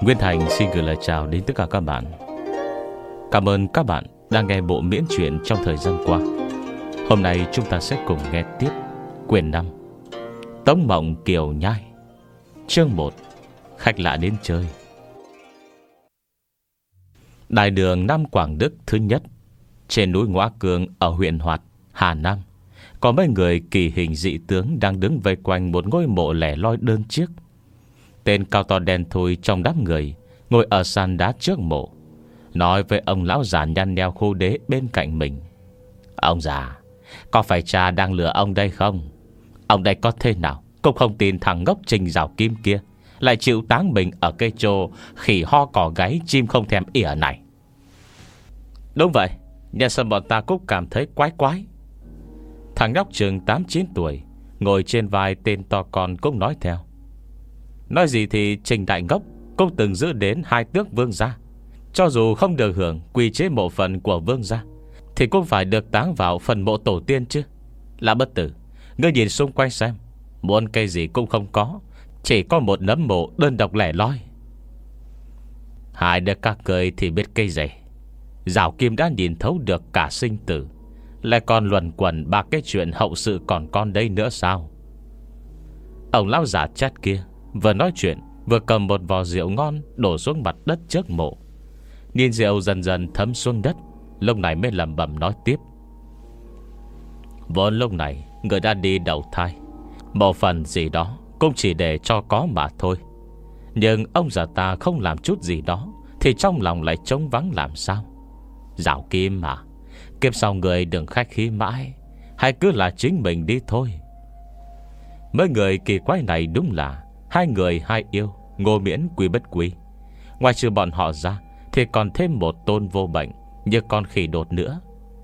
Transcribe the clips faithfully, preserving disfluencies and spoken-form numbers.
Nguyên Thành xin gửi lời chào đến tất cả các bạn. Cảm ơn các bạn đang nghe bộ miễn truyện trong thời gian qua. Hôm nay chúng ta sẽ cùng nghe tiếp quyển năm Tống Mộng Kiều Nhai, chương một, Khách lạ đến chơi. Đại đường Nam Quảng Đức thứ nhất, trên núi Ngõa Cương ở huyện Hoạt, Hà Nam, có mấy người kỳ hình dị tướng đang đứng vây quanh một ngôi mộ lẻ loi đơn chiếc. Tên cao to đen thui trong đám người ngồi ở sàn đá trước mộ, nói với ông lão già nhăn nheo khô đế bên cạnh mình: "Ông già, có phải cha đang lừa ông đây không? Ông đây có thế nào cũng không tin thằng ngốc Trình Giảo Kim kia lại chịu táng mình ở cây trô khỉ ho cỏ gáy chim không thèm ỉa này." "Đúng vậy, nhân sân bọn ta cũng cảm thấy quái quái." Thằng nhóc chừng tám chín tuổi ngồi trên vai tên to con cũng nói theo: "Nói gì thì Trình đại ngốc cũng từng giữ đến hai tước vương gia. Cho dù không được hưởng quy chế mộ phần của vương gia thì cũng phải được táng vào phần mộ tổ tiên chứ. Là bất tử, ngươi nhìn xung quanh xem, muốn cây gì cũng không có, chỉ có một nấm mộ đơn độc lẻ loi." Hai đứa các cười thì biết cây gì. Giảo Kim đã nhìn thấu được cả sinh tử, lại còn luẩn quẩn ba cái chuyện hậu sự còn con đây nữa sao? Ông lão già chát kia vừa nói chuyện vừa cầm một vò rượu ngon đổ xuống mặt đất trước mộ. Nhìn rượu dần dần thấm xuống đất, lúc này mới lẩm bẩm nói tiếp: "Vốn lúc này người đã đi đầu thai, mộ phần gì đó cũng chỉ để cho có mà thôi. Nhưng ông già ta không làm chút gì đó thì trong lòng lại trống vắng làm sao? Giảo Kim mà, kiếp sau người đừng khách khí mãi, hay cứ là chính mình đi thôi." Mấy người kỳ quái này đúng là hai người hai yêu, Ngô Miễn Quy Bất Quy. Ngoài trừ bọn họ ra thì còn thêm một tôn vô bệnh như con khỉ đột nữa.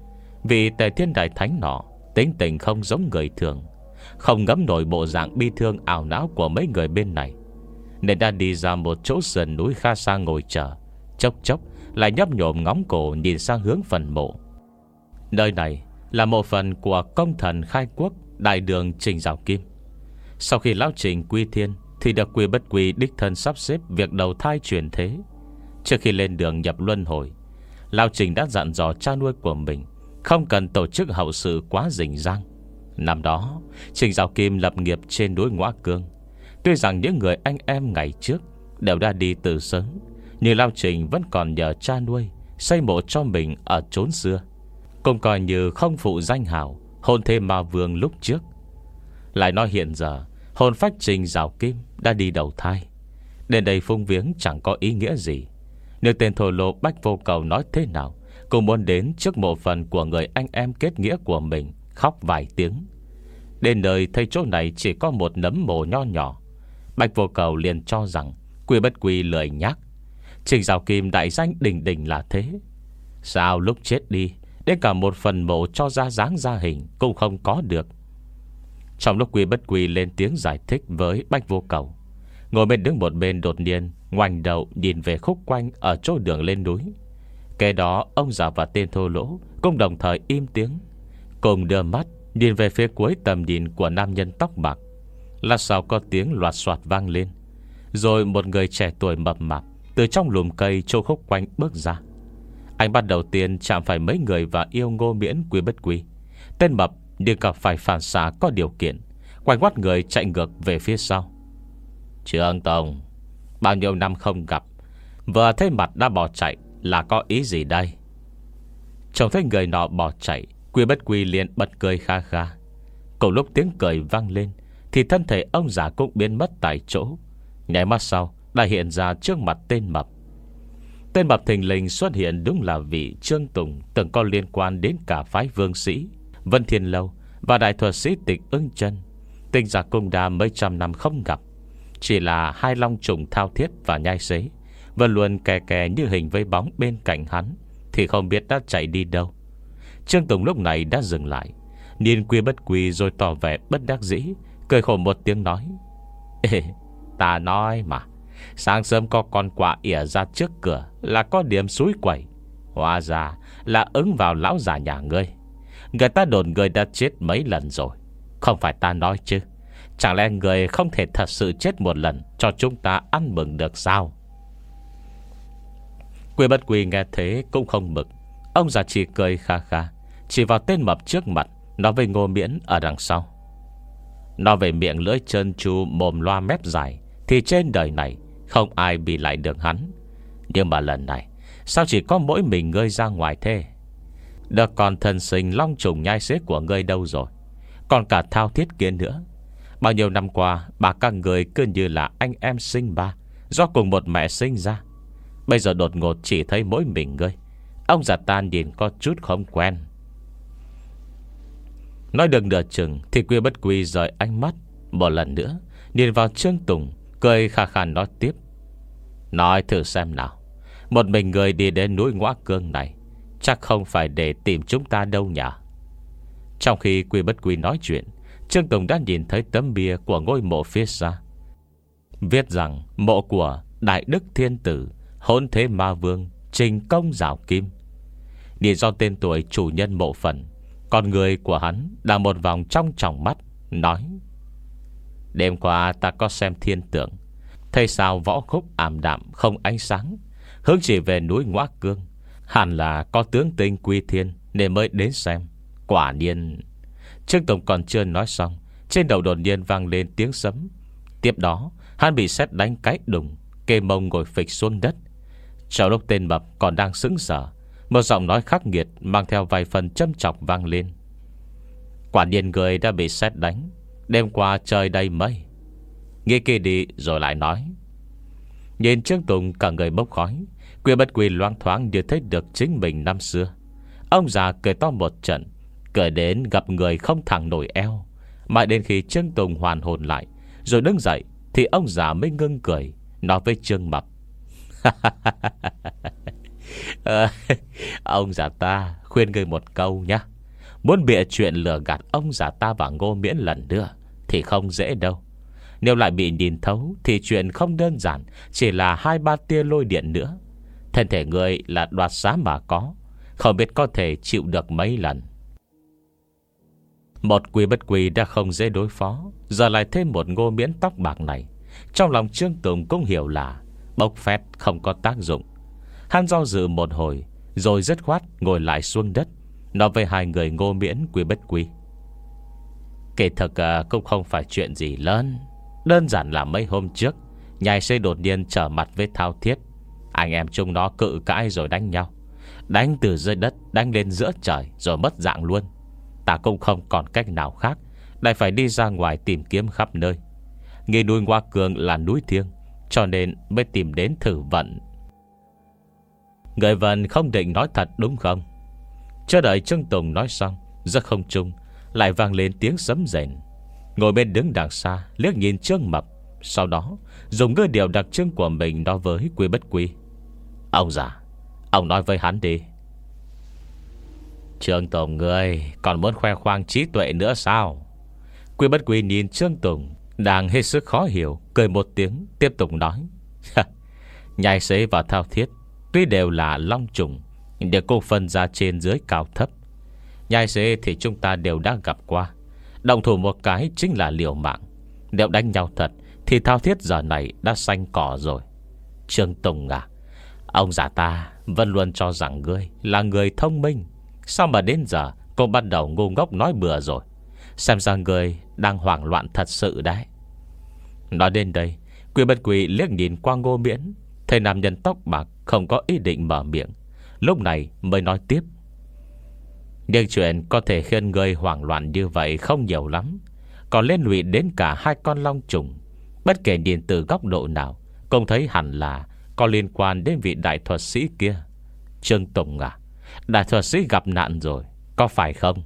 Vì Tề Thiên Đại Thánh nọ tính tình không giống người thường, không ngấm nổi bộ dạng bi thương ảo não của mấy người bên này, nên đã đi ra một chỗ sườn núi khá xa ngồi chờ, chốc chốc lại nhấp nhổm ngóng cổ nhìn sang hướng phần mộ. Nơi này là mộ phần của công thần khai quốc đại đường Trình Giảo Kim. Sau khi lão Trình quy thiên thì được Quy Bất Quy đích thân sắp xếp việc đầu thai truyền thế. Trước khi lên đường nhập luân hồi, lão Trình đã dặn dò cha nuôi của mình không cần tổ chức hậu sự quá rình rang. Năm đó Trình Giảo Kim lập nghiệp trên núi Ngõa Cương. Tuy rằng những người anh em ngày trước đều đã đi từ sớm, nhưng lão Trình vẫn còn nhờ cha nuôi xây mộ cho mình ở chốn xưa, cũng coi như không phụ danh hào hôn thê ma vương lúc trước. Lại nói hiện giờ hồn phách Trình Giảo Kim đã đi đầu thai, đến đây phung viếng chẳng có ý nghĩa gì. Nếu tên thổ lỗ Bách Vô Cầu nói thế nào cũng muốn đến trước mộ phần của người anh em kết nghĩa của mình khóc vài tiếng. Đến nơi thấy chỗ này chỉ có một nấm mồ nho nhỏ, Bách Vô Cầu liền cho rằng Quy Bất Quy lười nhác. Trình Giảo Kim đại danh đỉnh đỉnh là thế, sao lúc chết đi đến cả một phần mộ cho ra dáng ra hình cũng không có được? Trong lúc Quy Bất Quy lên tiếng giải thích với Bách Vô Cầu, ngồi bên đứng một bên đột nhiên ngoảnh đầu nhìn về khúc quanh ở chỗ đường lên núi. Kế đó ông già và tên thô lỗ cũng đồng thời im tiếng, cùng đưa mắt nhìn về phía cuối tầm nhìn của nam nhân tóc bạc. Là sau có tiếng loạt soạt vang lên, rồi một người trẻ tuổi mập mạp từ trong lùm cây chỗ khúc quanh bước ra. Anh bắt đầu tiên chạm phải mấy người và yêu Ngô Miễn Quy Bất Quy. Tên mập nhưng gặp phải phản xạ có điều kiện, quay ngoắt người chạy ngược về phía sau. "Trương Tổng, bao nhiêu năm không gặp, vừa thấy mặt đã bỏ chạy là có ý gì đây?" Trông thấy người nọ bỏ chạy, Quy Bất Quy liền bật cười kha kha. Cùng lúc tiếng cười vang lên thì thân thể ông già cũng biến mất tại chỗ. Nháy mắt sau đã hiện ra trước mặt tên mập. Tên mập thình lình xuất hiện đúng là vị Trương Tùng từng có liên quan đến cả phái Vương Sĩ, Vân Thiên Lâu và đại thuật sĩ Tịch Ưng Chân. Tinh giả cung đa mấy trăm năm không gặp, chỉ là hai long trùng thao thiết và nhai xế vẫn luôn kè kè như hình với bóng bên cạnh hắn, thì không biết đã chạy đi đâu. Trương Tùng lúc này đã dừng lại, nhìn Quy Bất Quy rồi tỏ vẻ bất đắc dĩ, cười khổ một tiếng nói: "Ê, ta nói mà, sáng sớm có con quạ ỉa ra trước cửa là có điểm xúi quẩy, hóa ra là ứng vào lão già nhà ngươi. Người ta đồn người đã chết mấy lần rồi, không phải ta nói chứ. Chẳng lẽ người không thể thật sự chết một lần cho chúng ta ăn mừng được sao?" Quy Bất Quy nghe thế cũng không mực. Ông già chỉ cười kha kha, chỉ vào tên mập trước mặt, nói với Ngô Miễn ở đằng sau: nói về miệng lưỡi trơn tru, mồm loa mép dài, thì trên đời này không ai bị lại được hắn. Nhưng mà lần này sao chỉ có mỗi mình ngươi ra ngoài thế? Được còn thần sinh long trùng nhai xế của ngươi đâu rồi? Còn cả Thao Thiết kia nữa. Bao nhiêu năm qua bà các người cứ như là anh em sinh ba, do cùng một mẹ sinh ra. Bây giờ đột ngột chỉ thấy mỗi mình ngươi. Ông già ta nhìn có chút không quen. Nói được nửa chừng thì Quy Bất Quy rời ánh mắt một lần nữa, nhìn vào Trương Tùng, cười khà khà nói tiếp: nói thử xem nào, một mình người đi đến núi Ngõa Cương này chắc không phải để tìm chúng ta đâu nhỉ? Trong khi Quy Bất Quy nói chuyện, Trương Tùng đã nhìn thấy tấm bia của ngôi mộ phía xa, viết rằng mộ của Đại Đức Thiên Tử Hỗn Thế Ma Vương Trình Công Giảo Kim. Nhìn do tên tuổi chủ nhân mộ phần, con người của hắn đang một vòng trong tròng mắt, nói: đêm qua ta có xem thiên tượng, thấy sao võ khúc ảm đạm không ánh sáng, hướng chỉ về núi Ngõa Cương. Hẳn là có tướng tinh quy thiên nên mới đến xem. Quả nhiên. Trương Tùng còn chưa nói xong, trên đầu đột nhiên vang lên tiếng sấm. Tiếp đó hắn bị sét đánh cái đùng, kê mông ngồi phịch xuống đất. Trong lúc tên mập còn đang sững sờ, một giọng nói khắc nghiệt mang theo vài phần châm chọc vang lên: quả nhiên người đã bị sét đánh, đêm qua trời đầy mây. Nghĩ kỳ đi rồi lại nói. Nhìn Trương Tùng cả người bốc khói, Quy Bất Quy loang thoáng như thấy được chính mình năm xưa. Ông già cười to một trận, cười đến gặp người không thẳng nổi eo. Mãi đến khi Trương Tùng hoàn hồn lại rồi đứng dậy thì ông già mới ngưng cười, nói với Trương Mập: à, ông già ta khuyên ngươi một câu nhá, muốn bịa chuyện lừa gạt ông già ta và Ngô Miễn lần nữa thì không dễ đâu. Nếu lại bị nhìn thấu thì chuyện không đơn giản chỉ là hai ba tia lôi điện nữa. Thân thể người là đoạt xá mà có, không biết có thể chịu được mấy lần. Một Quy Bất Quy đã không dễ đối phó, giờ lại thêm một Ngô Miễn tóc bạc này. Trong lòng Trương Tùng cũng hiểu là bốc phét không có tác dụng. Hắn do dự một hồi rồi dứt khoát ngồi lại xuống đất, nói với hai người Ngô Miễn, Quy Bất Quy: kỳ thực cũng không phải chuyện gì lớn, đơn giản là mấy hôm trước nhai xây đột nhiên trở mặt với Thao Thiết. Anh em chúng nó cự cãi rồi đánh nhau, đánh từ dưới đất đánh lên giữa trời rồi mất dạng luôn. Ta cũng không còn cách nào khác, lại phải đi ra ngoài tìm kiếm khắp nơi. Nghĩ núi Ngõa Cương là núi thiêng, cho nên mới tìm đến thử vận. Người Vân không định nói thật đúng không? Chưa đợi Trương Tùng nói xong, giữa không trung lại vang lên tiếng sấm rền. Ngồi bên đứng đằng xa liếc nhìn Trương Mập, sau đó dùng ngữ điệu đặc trưng của mình nói với Quy Bất Quy: ông già, ông nói với hắn đi. Trương Tùng ngươi còn muốn khoe khoang trí tuệ nữa sao? Quy Bất Quy nhìn Trương Tùng đang hết sức khó hiểu, cười một tiếng tiếp tục nói: nhai xế và Thao Thiết tuy đều là long trùng, đều cùng phân ra trên dưới cao thấp. Nhai xế thì chúng ta đều đã gặp qua, động thủ một cái chính là liều mạng. Nếu đánh nhau thật thì Thao Thiết giờ này đã xanh cỏ rồi. Trương Tùng à, ông già ta vẫn luôn cho rằng ngươi là người thông minh, sao mà đến giờ cũng bắt đầu ngu ngốc nói bừa rồi. Xem ra ngươi đang hoảng loạn thật sự đấy. Nói đến đây, Quy Bất Quy liếc nhìn qua Ngô Miễn, thấy nam nhân tóc bạc không có ý định mở miệng, lúc này mới nói tiếp: nhưng chuyện có thể khiến ngươi hoảng loạn như vậy không nhiều lắm, còn liên lụy đến cả hai con long trùng. Bất kể nhìn từ góc độ nào cũng thấy hẳn là có liên quan đến vị đại thuật sĩ kia. Trương Tùng à, đại thuật sĩ gặp nạn rồi, có phải không?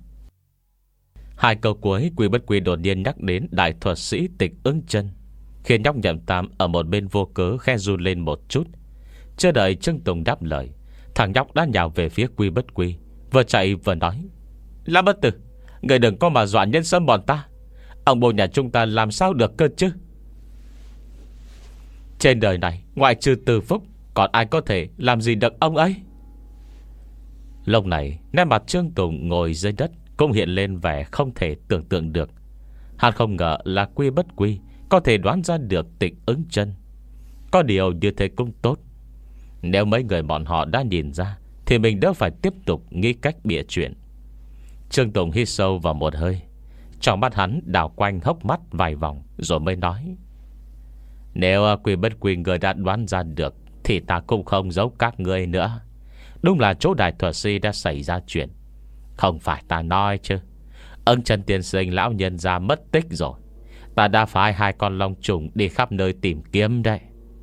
Hai câu cuối Quy Bất Quy đột nhiên nhắc đến đại thuật sĩ Tịch Ứng Chân, khiến nhóc Nhậm Tam ở một bên vô cớ khe run lên một chút. Chưa đợi Trương Tùng đáp lời, thằng nhóc đã nhào về phía Quy Bất Quy, vừa chạy vừa nói: Lã Bất Tử, người đừng có mà dọa nhân sâm bọn ta. Ông bố nhà chúng ta làm sao được cơ chứ? Trên đời này ngoại trừ Từ Phúc, còn ai có thể làm gì được ông ấy? Lúc này nét mặt Trương Tùng ngồi dưới đất cũng hiện lên vẻ không thể tưởng tượng được. Hắn không ngờ là Quy Bất Quy có thể đoán ra được Tịch Ứng Chân. Có điều như thế cũng tốt, Nếu mấy người bọn họ đã nhìn ra thì mình đỡ phải tiếp tục nghĩ cách bịa chuyện. Trương Tùng hít sâu vào một hơi, trong mắt hắn đảo quanh hốc mắt vài vòng, rồi mới nói: Nếu Quy Bất Quy người đã đoán ra được thì ta cũng không giấu các ngươi nữa. Đúng là chỗ đại thuật sĩ đã xảy ra chuyện. Không phải ta nói chứ, Ưng Chân tiên sinh lão nhân ra mất tích rồi. Ta đã phái hai con long trùng đi khắp nơi tìm kiếm đây.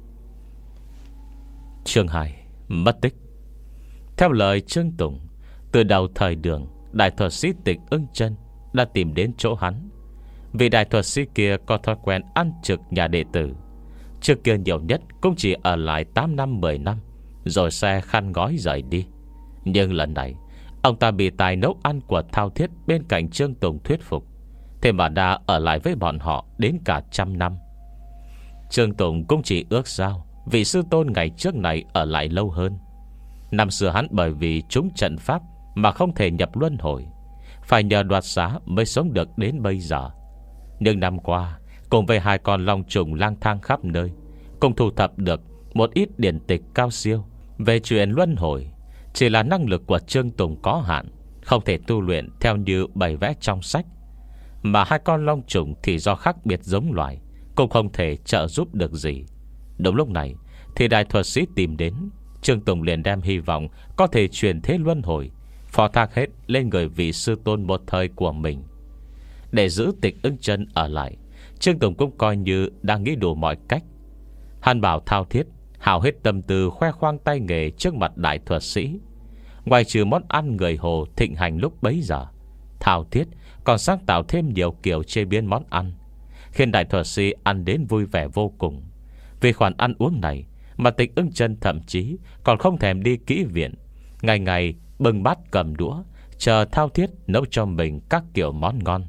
Chương hai: Mất tích. Theo lời Trương Tùng, từ đầu thời Đường, đại thuật sĩ Tịch Ưng Chân đã tìm đến chỗ hắn. Vì đại thuật sĩ kia có thói quen ăn trực nhà đệ tử. Trước kia nhiều nhất cũng chỉ ở lại tám năm mười năm, rồi xe khăn gói rời đi. Nhưng lần này ông ta bị tài nấu ăn của Thao Thiết bên cạnh Trương Tùng thuyết phục, thế mà đã ở lại với bọn họ đến cả trăm năm. Trương Tùng cũng chỉ ước sao vị sư tôn ngày trước này ở lại lâu hơn. Năm xưa hắn bởi vì trúng trận pháp mà không thể nhập luân hồi, phải nhờ đoạt xá mới sống được đến bây giờ. Nhưng năm qua, cùng với hai con long trùng lang thang khắp nơi, cùng thu thập được một ít điển tịch cao siêu về chuyện luân hồi. Chỉ là năng lực của Trương Tùng có hạn, không thể tu luyện theo như bày vẽ trong sách. Mà hai con long trùng thì do khác biệt giống loài, cũng không thể trợ giúp được gì. Đúng lúc này thì đại thuật sĩ tìm đến. Trương Tùng liền đem hy vọng có thể truyền thế luân hồi phó thác hết lên người vị sư tôn một thời của mình. Để giữ Tịch Ưng Chân ở lại, Trương Tùng cũng coi như đang nghĩ đủ mọi cách. Hắn bảo Thao Thiết hào hết tâm tư khoe khoang tay nghề trước mặt đại thuật sĩ. Ngoài trừ món ăn người Hồ thịnh hành lúc bấy giờ, Thao Thiết còn sáng tạo thêm nhiều kiểu chế biến món ăn, khiến đại thuật sĩ ăn đến vui vẻ vô cùng. Vì khoản ăn uống này mà Tịch Ưng Chân thậm chí còn không thèm đi kỹ viện, ngày ngày bưng bát cầm đũa chờ Thao Thiết nấu cho mình các kiểu món ngon.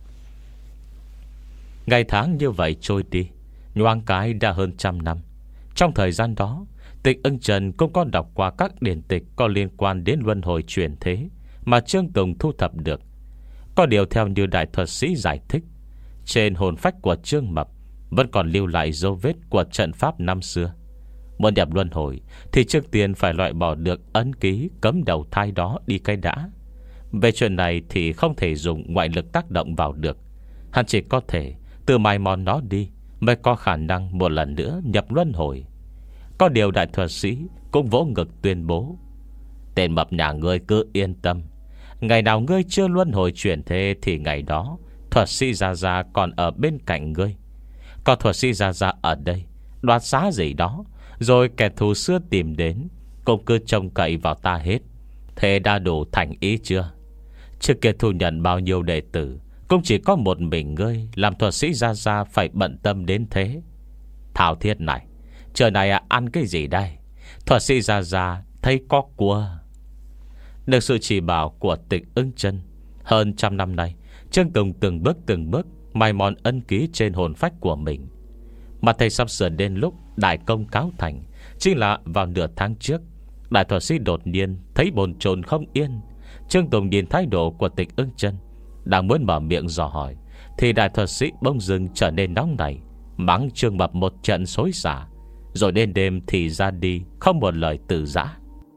Ngày tháng như vậy trôi đi, nhoáng cái đã hơn trăm năm. Trong thời gian đó, Tịch Ưng Chân cũng có đọc qua các điển tịch có liên quan đến luân hồi chuyển thế mà Trương Tùng thu thập được. Có điều theo như đại thuật sĩ giải thích, trên hồn phách của Trương Mập vẫn còn lưu lại dấu vết của trận pháp năm xưa. Muốn nhập luân hồi thì trước tiên phải loại bỏ được ấn ký cấm đầu thai đó đi cái đã. Về chuyện này thì không thể dùng ngoại lực tác động vào được. Hắn chỉ có thể từ mài mòn nó đi mới có khả năng một lần nữa nhập luân hồi. Có điều đại thuật sĩ cũng vỗ ngực tuyên bố: Tên Mập nhà ngươi cứ yên tâm, ngày nào ngươi chưa luân hồi chuyển thế thì ngày đó thuật sĩ Gia Gia còn ở bên cạnh ngươi. Có thuật sĩ Gia Gia ở đây đoạt xá gì đó, rồi kẻ thù xưa tìm đến, cũng cứ trông cậy vào ta hết. Thế đã đủ thành ý chưa? Trước kia thu nhận bao nhiêu đệ tử, cũng chỉ có một mình ngươi làm thuật sĩ Gia Gia phải bận tâm đến thế. Thao Thiết này, trời này à, ăn cái gì đây? Thuật sĩ Gia Gia thấy có cua. Được sự chỉ bảo của Tịch Ưng Chân, hơn trăm năm nay Trương Tùng từng bước từng bước mài mòn ân ký trên hồn phách của mình. Mà thầy sắp sửa đến lúc đại công cáo thành, chính là vào nửa tháng trước. Đại thuật sĩ đột nhiên thấy bồn chồn không yên. Trương Tùng nhìn thái độ của Tịch Ưng Chân, đang muốn mở miệng dò hỏi, thì đại thuật sĩ bỗng dưng trở nên nóng nảy, mắng Trương Mập một trận xối xả, rồi đến đêm thì ra đi, không một lời từ giã.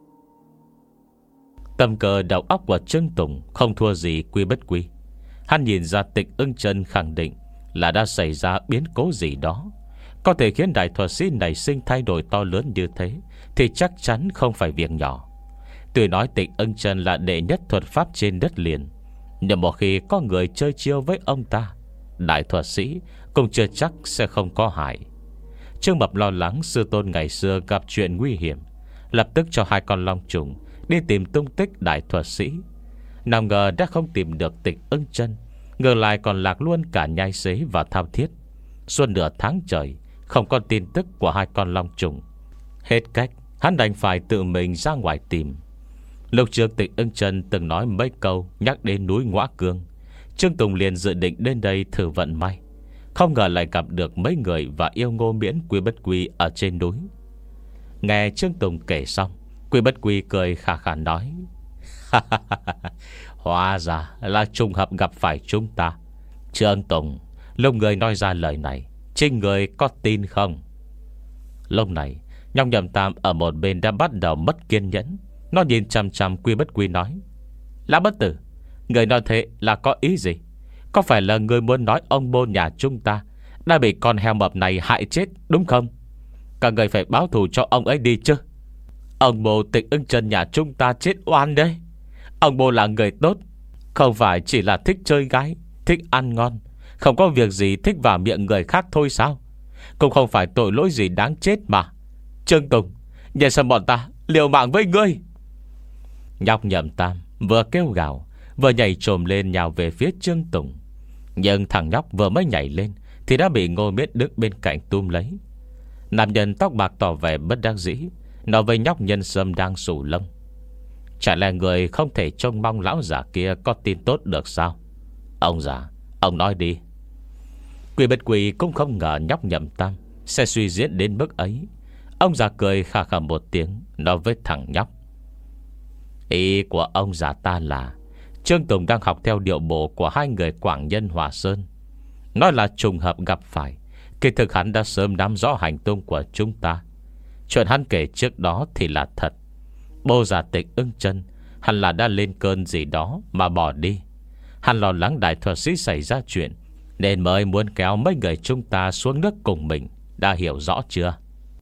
Tâm cơ đầu óc của Trương Tùng không thua gì Quy Bất Quy. Hắn nhìn ra Tịch Ưng Chân khẳng định là đã xảy ra biến cố gì đó có thể khiến đại thuật sĩ này sinh thay đổi to lớn như thế, thì chắc chắn không phải việc nhỏ. Tuy nói Tịch Ưng Chân là đệ nhất thuật pháp trên đất liền, nhưng một khi có người chơi chiêu với ông ta, đại thuật sĩ cũng chưa chắc sẽ không có hại. Trương Mập lo lắng sư tôn ngày xưa gặp chuyện nguy hiểm, lập tức cho hai con long trùng đi tìm tung tích đại thuật sĩ. Nào ngờ đã không tìm được Tịch Ưng Chân, ngờ lại còn lạc luôn cả Nhai Xế và Thao Thiết. Suốt nửa tháng trời không có tin tức của hai con long trùng. Hết cách, hắn đành phải tự mình ra ngoài tìm. Lúc trước Tịch Ưng Chân từng nói mấy câu nhắc đến núi Ngõa Cương, Trương Tùng liền dự định đến đây thử vận may. Không ngờ lại gặp được mấy người và yêu Ngô Miễn, Quy Bất Quy ở trên núi. Nghe Trương Tùng kể xong, Quy Bất Quy cười khà khà nói: Hóa ra là trùng hợp gặp phải chúng ta. Trương Tùng, lúc người nói ra lời này, chính người có tin không? Lúc này Nhong Nhậm Tam ở một bên đã bắt đầu mất kiên nhẫn. Nó nhìn chăm chăm Quy Bất Quy nói: Lão bất tử, người nói thế là có ý gì? Có phải là người muốn nói ông Bô nhà chúng ta đã bị con heo mập này hại chết đúng không? Cả người phải báo thù cho ông ấy đi chứ. Ông Bô Tịch Ưng Chân nhà chúng ta chết oan đấy. Ông Bô là người tốt, không phải chỉ là thích chơi gái, thích ăn ngon, không có việc gì thích vào miệng người khác thôi sao? Cũng không phải tội lỗi gì đáng chết mà. Trương Tùng, nhờ xem bọn ta liều mạng với ngươi. Nhóc Nhậm Tam vừa kêu gào, vừa nhảy trồm lên nhào về phía Trương Tùng. Nhưng thằng nhóc vừa mới nhảy lên thì đã bị Ngô Miễn đứng bên cạnh túm lấy. Nam nhân tóc bạc tỏ vẻ bất đắc dĩ, nói với nhóc Nhân Sâm đang sù lông: Chả lẽ người không thể trông mong lão già kia có tin tốt được sao? Ông già, ông nói đi. Quy Bất Quy cũng không ngờ nhóc Nhậm Tam sẽ suy diễn đến mức ấy. Ông già cười khà khà một tiếng, nói với thằng nhóc: Ý của ông già ta là Trương Tùng đang học theo điệu bộ của hai người Quảng Nhân Hòa Sơn. Nói là trùng hợp gặp phải, kỳ thực hắn đã sớm nắm rõ hành tung của chúng ta. Chuyện hắn kể trước đó thì là thật. Bô già Tịch Ưng Chân hẳn là đã lên cơn gì đó mà bỏ đi. Hắn lo lắng đại thuật sĩ xảy ra chuyện, nên mới muốn kéo mấy người chúng ta xuống nước cùng mình. Đã hiểu rõ chưa?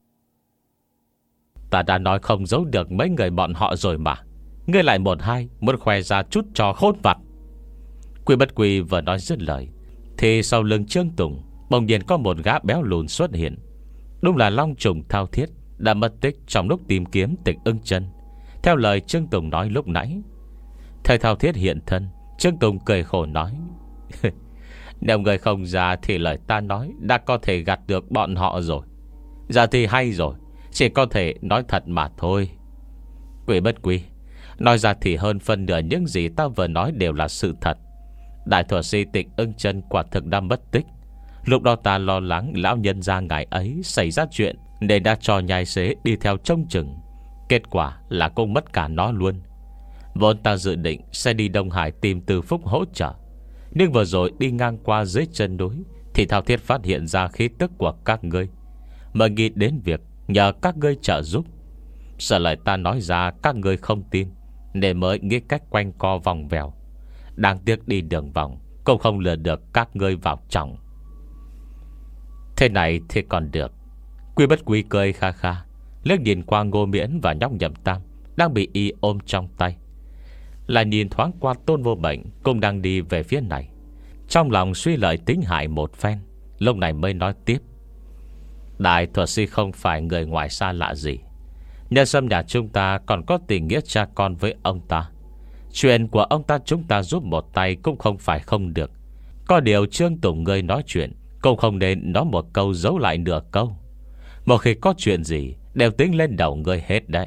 Ta đã nói không giấu được mấy người bọn họ rồi mà. Ngươi lại một hai muốn khoe ra chút trò khôn vặt. Quy Bất Quy vừa nói dứt lời thì sau lưng Trương Tùng bỗng nhiên có một gã béo lùn xuất hiện. Đúng là Long Trùng Thao Thiết đã mất tích trong lúc tìm kiếm Tịch Ưng Chân, theo lời Trương Tùng nói lúc nãy. Thầy Thao Thiết hiện thân, Trương Tùng cười khổ nói: Nếu người không ra thì lời ta nói đã có thể gạt được bọn họ rồi. Giờ thì hay rồi, chỉ có thể nói thật mà thôi. Quy Bất Quy, nói ra thì hơn phân nửa những gì ta vừa nói đều là sự thật. Đại thuật sĩ Tịch Ưng Chân quả thực đã mất tích. Lúc đó ta lo lắng lão nhân gia ngài ấy xảy ra chuyện, nên đã cho nhai xế đi theo trông chừng. Kết quả là cũng mất cả nó luôn. Vốn ta dự định sẽ đi Đông Hải tìm Từ Phúc hỗ trợ, nhưng vừa rồi đi ngang qua dưới chân núi thì Thao Thiết phát hiện ra khí tức của các ngươi, mà nghĩ đến việc nhờ các ngươi trợ giúp. Sợ lời ta nói ra các ngươi không tin, nên mới nghĩ cách quanh co vòng vèo. Đáng tiếc đi đường vòng cũng không lừa được các ngươi vào trong. Thế này thì còn được. Quy Bất Quy cười kha kha, liếc nhìn qua Ngô Miễn và nhóc Nhậm Tam đang bị y ôm trong tay, lại nhìn thoáng qua Tôn Vô Bệnh cũng đang đi về phía này. Trong lòng suy lợi tính hại một phen, lúc này mới nói tiếp: Đại thuật sĩ không phải người ngoài xa lạ gì. Nhân Sâm nhà chúng ta còn có tình nghĩa cha con với ông ta. Chuyện của ông ta chúng ta giúp một tay cũng không phải không được. Có điều Trương Tùng ngươi nói chuyện cũng không nên nói một câu giấu lại nửa câu. Một khi có chuyện gì đều tính lên đầu ngươi hết đấy.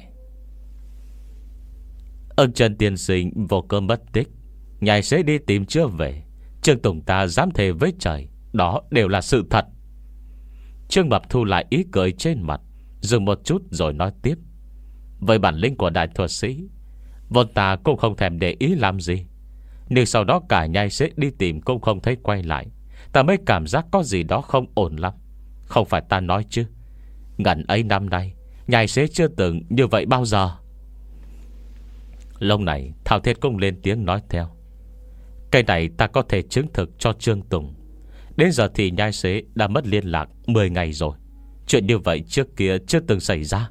Ưng Chân tiên sinh vô cơ mất tích, nhai sẽ đi tìm chưa về. Trương Tùng ta dám thề với trời, đó đều là sự thật. Trương Mập thu lại ý cười trên mặt, dừng một chút rồi nói tiếp: Với bản lĩnh của đại thuật sĩ, vốn ta cũng không thèm để ý làm gì, nhưng sau đó cả nhai sẽ đi tìm cũng không thấy quay lại. Ta mới cảm giác có gì đó không ổn lắm. Không phải ta nói chứ, ngần ấy năm nay nhai sẽ chưa từng như vậy bao giờ. Lúc này Thao Thiết cũng lên tiếng nói theo: Cái này ta có thể chứng thực cho Trương Tùng. Đến giờ thì nhai xế đã mất liên lạc mười ngày rồi. Chuyện như vậy trước kia chưa từng xảy ra.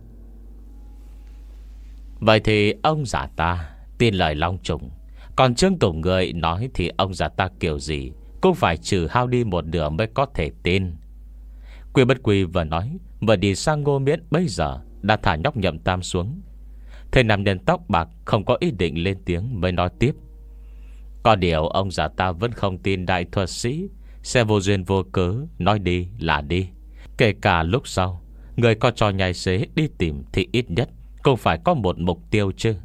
Vậy thì ông già ta tin lời Long Trùng, còn Trương Tùng người nói thì ông già ta kiểu gì cũng phải trừ hao đi một nửa mới có thể tin. Quy Bất Quy vừa nói vừa đi sang Ngô Miễn bây giờ đã thả nhóc Nhậm Tam xuống. Thầy nam nhân tóc bạc không có ý định lên tiếng mới nói tiếp: Có điều ông già ta vẫn không tin đại thuật sĩ sẽ vô duyên vô cớ nói đi là đi. Kể cả lúc sau người có cho nhai xế đi tìm thì ít nhất cũng phải có một mục tiêu chứ.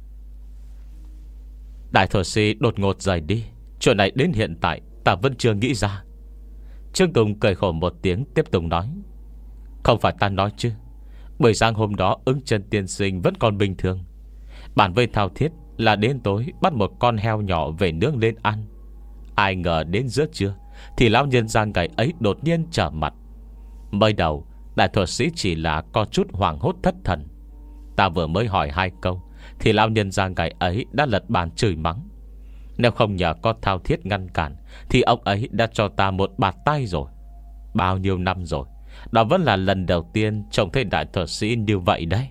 Đại thuật sĩ đột ngột rời đi, chuyện này đến hiện tại ta vẫn chưa nghĩ ra. Trương Tùng cười khổ một tiếng, tiếp tục nói: Không phải ta nói chứ, buổi sáng hôm đó Ứng Chân tiên sinh vẫn còn bình thường. Bản với Thao Thiết là đến tối bắt một con heo nhỏ về nướng lên ăn. Ai ngờ đến giữa trưa thì lão nhân gia ngày ấy đột nhiên trở mặt. Mới đầu đại thuật sĩ chỉ là có chút hoảng hốt thất thần. Ta vừa mới hỏi hai câu thì lão nhân gia ngày ấy đã lật bàn chửi mắng. Nếu không nhờ có Thao Thiết ngăn cản thì ông ấy đã cho ta một bạt tay rồi. Bao nhiêu năm rồi, đó vẫn là lần đầu tiên trông thấy đại thuật sĩ như vậy đấy.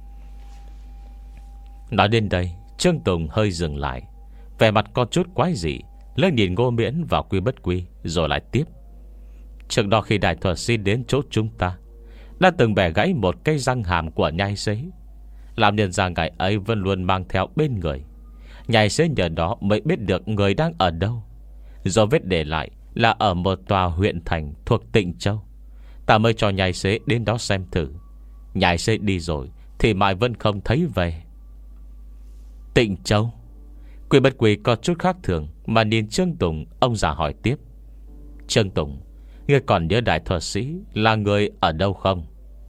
Nói đến đây, Trương Tùng hơi dừng lại, vẻ mặt có chút quái dị, lưng nhìn Ngô Miễn và Quy Bất Quy, rồi lại tiếp. Trước đó khi đại thuật sĩ đến chỗ chúng ta, đã từng bẻ gãy một cây răng hàm của nhai xế. Làm nhân ra ngày ấy vẫn luôn mang theo bên người. Nhai xế nhờ đó mới biết được người đang ở đâu. Do vết để lại là ở một tòa huyện thành thuộc Tịnh Châu, ta mới cho nhai xế đến đó xem thử. Nhai xế đi rồi thì mãi vẫn không thấy về. Tịnh Châu? Quy Bất Quy có chút khác thường mà nhìn Trương Tùng. Ông già hỏi tiếp. Trương Tùng, ngươi còn nhớ đại thuật sĩ là người ở đâu không?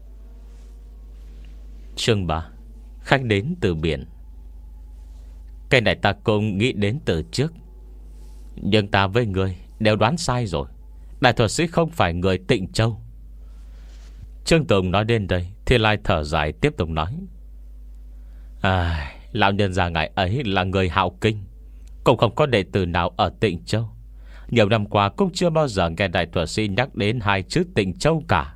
Chương ba. Khách đến từ biển. Cái này ta cũng nghĩ đến từ trước, nhưng ta với ngươi đều đoán sai rồi. Đại thuật sĩ không phải người Tịnh Châu. Trương Tùng nói đến đây thì lại thở dài tiếp tục nói. À, lão nhân già ngài ấy là người Hạo Kinh, cũng không có đệ tử nào ở Tịnh Châu. Nhiều năm qua cũng chưa bao giờ nghe đại thuật sĩ nhắc đến hai chữ Tịnh Châu cả.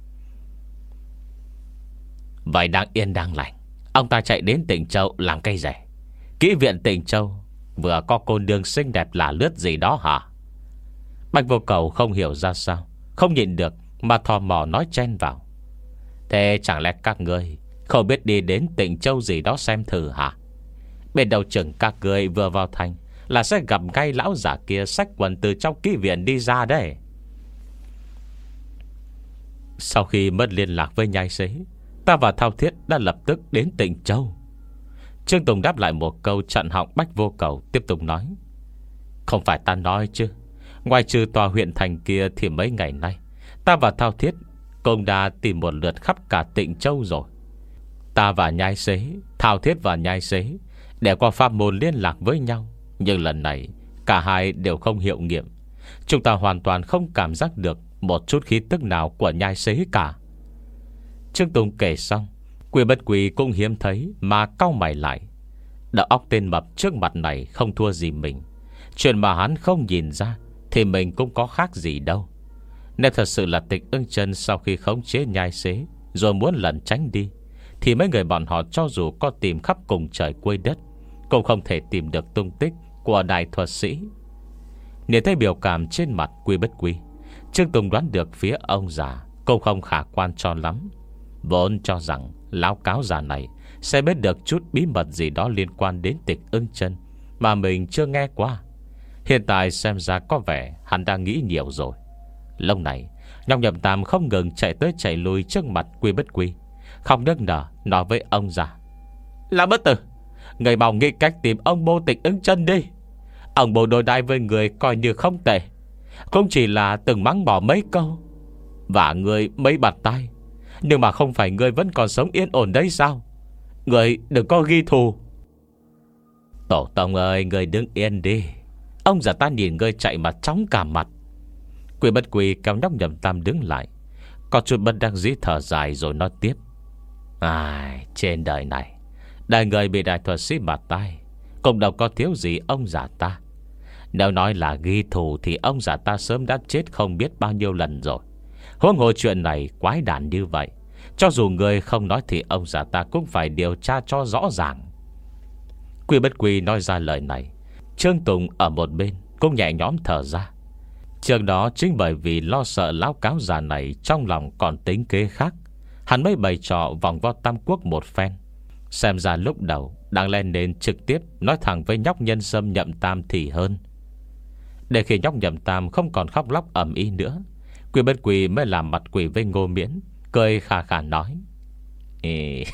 Vậy đang yên đang lành, ông ta chạy đến Tịnh Châu làm cây rẻ. Kỹ viện Tịnh Châu vừa có cô nương xinh đẹp là lướt gì đó hả? Bạch Vô Cầu không hiểu ra sao, không nhịn được mà thò mò nói chen vào. Thế chẳng lẽ các ngươi không biết đi đến Tịnh Châu gì đó xem thử hả? Bên đầu chừng các ngươi vừa vào thành là sẽ gặp ngay lão giả kia xách quần từ trong kỹ viện đi ra đấy. Sau khi mất liên lạc với nhai xế, ta và Thao Thiết đã lập tức đến Tịnh Châu. Trương Tùng đáp lại một câu chặn họng Bách Vô Cầu, tiếp tục nói. Không phải ta nói chứ, ngoài trừ tòa huyện thành kia thì mấy ngày nay ta và Thao Thiết cũng đã tìm một lượt khắp cả Tịnh Châu rồi. Ta và nhai xế, Thao Thiết và nhai xế để qua pháp môn liên lạc với nhau, nhưng lần này cả hai đều không hiệu nghiệm. Chúng ta hoàn toàn không cảm giác được một chút khí tức nào của nhai xế cả. Trương Tùng kể xong, Quy Bất Quy cũng hiếm thấy mà cau mày lại. Đầu óc tên mập trước mặt này không thua gì mình. Chuyện mà hắn không nhìn ra thì mình cũng có khác gì đâu. Nếu thật sự là Tịch Ưng Chân sau khi khống chế nhai xế rồi muốn lẩn tránh đi, thì mấy người bọn họ cho dù có tìm khắp cùng trời quê đất cũng không thể tìm được tung tích của đại thuật sĩ. Nhìn thấy biểu cảm trên mặt Quy Bất Quy, Trương Tùng đoán được phía ông già cũng không khả quan cho lắm. Vốn cho rằng lão cáo già này sẽ biết được chút bí mật gì đó liên quan đến Tịch Ưng Chân mà mình chưa nghe qua. Hiện tại xem ra có vẻ hắn đang nghĩ nhiều rồi. Lúc này Nhóc Nhậm Tam không ngừng chạy tới chạy lui trước mặt Quy Bất Quy, không nức nở nói với ông già. Lão bất tử, người mau nghĩ cách tìm ông bô Tịch Ưng Chân đi. Ông bố đối đãi với người coi như không tệ, cũng chỉ là từng mắng bỏ mấy câu và người mấy bạt tay, nhưng mà không phải người vẫn còn sống yên ổn đấy sao? Người đừng có ghi thù. Tổ tông ơi, người đứng yên đi. Ông già ta nhìn người chạy mà chóng cả mặt. Quy Bất Quy kéo Nhóc Nhậm Tam đứng lại, có chút bất đắc dĩ thở dài rồi nói tiếp. Ai, trên đời này đời người bị đại thuật sĩ bạt tay cũng đâu có thiếu gì ông già ta. Nếu nói là ghi thù thì ông già ta sớm đã chết không biết bao nhiêu lần rồi. Huống hồ chuyện này quái đản như vậy, cho dù người không nói thì ông già ta cũng phải điều tra cho rõ ràng. Quy Bất Quy nói ra lời này, Trương Tùng ở một bên cũng nhẹ nhõm thở ra. Trước đó chính bởi vì lo sợ lão cáo già này trong lòng còn tính kế khác, hắn mới bày trò vòng vo Tam Quốc một phen. Xem ra lúc đầu đáng lẽ nên trực tiếp nói thẳng với nhóc nhân sâm Nhậm Tam thì hơn. Để khi nhóc Nhậm Tam không còn khóc lóc ầm ĩ nữa, Quy Bất Quy mới làm mặt quỷ với Ngô Miễn, cười khà khà nói. Ê,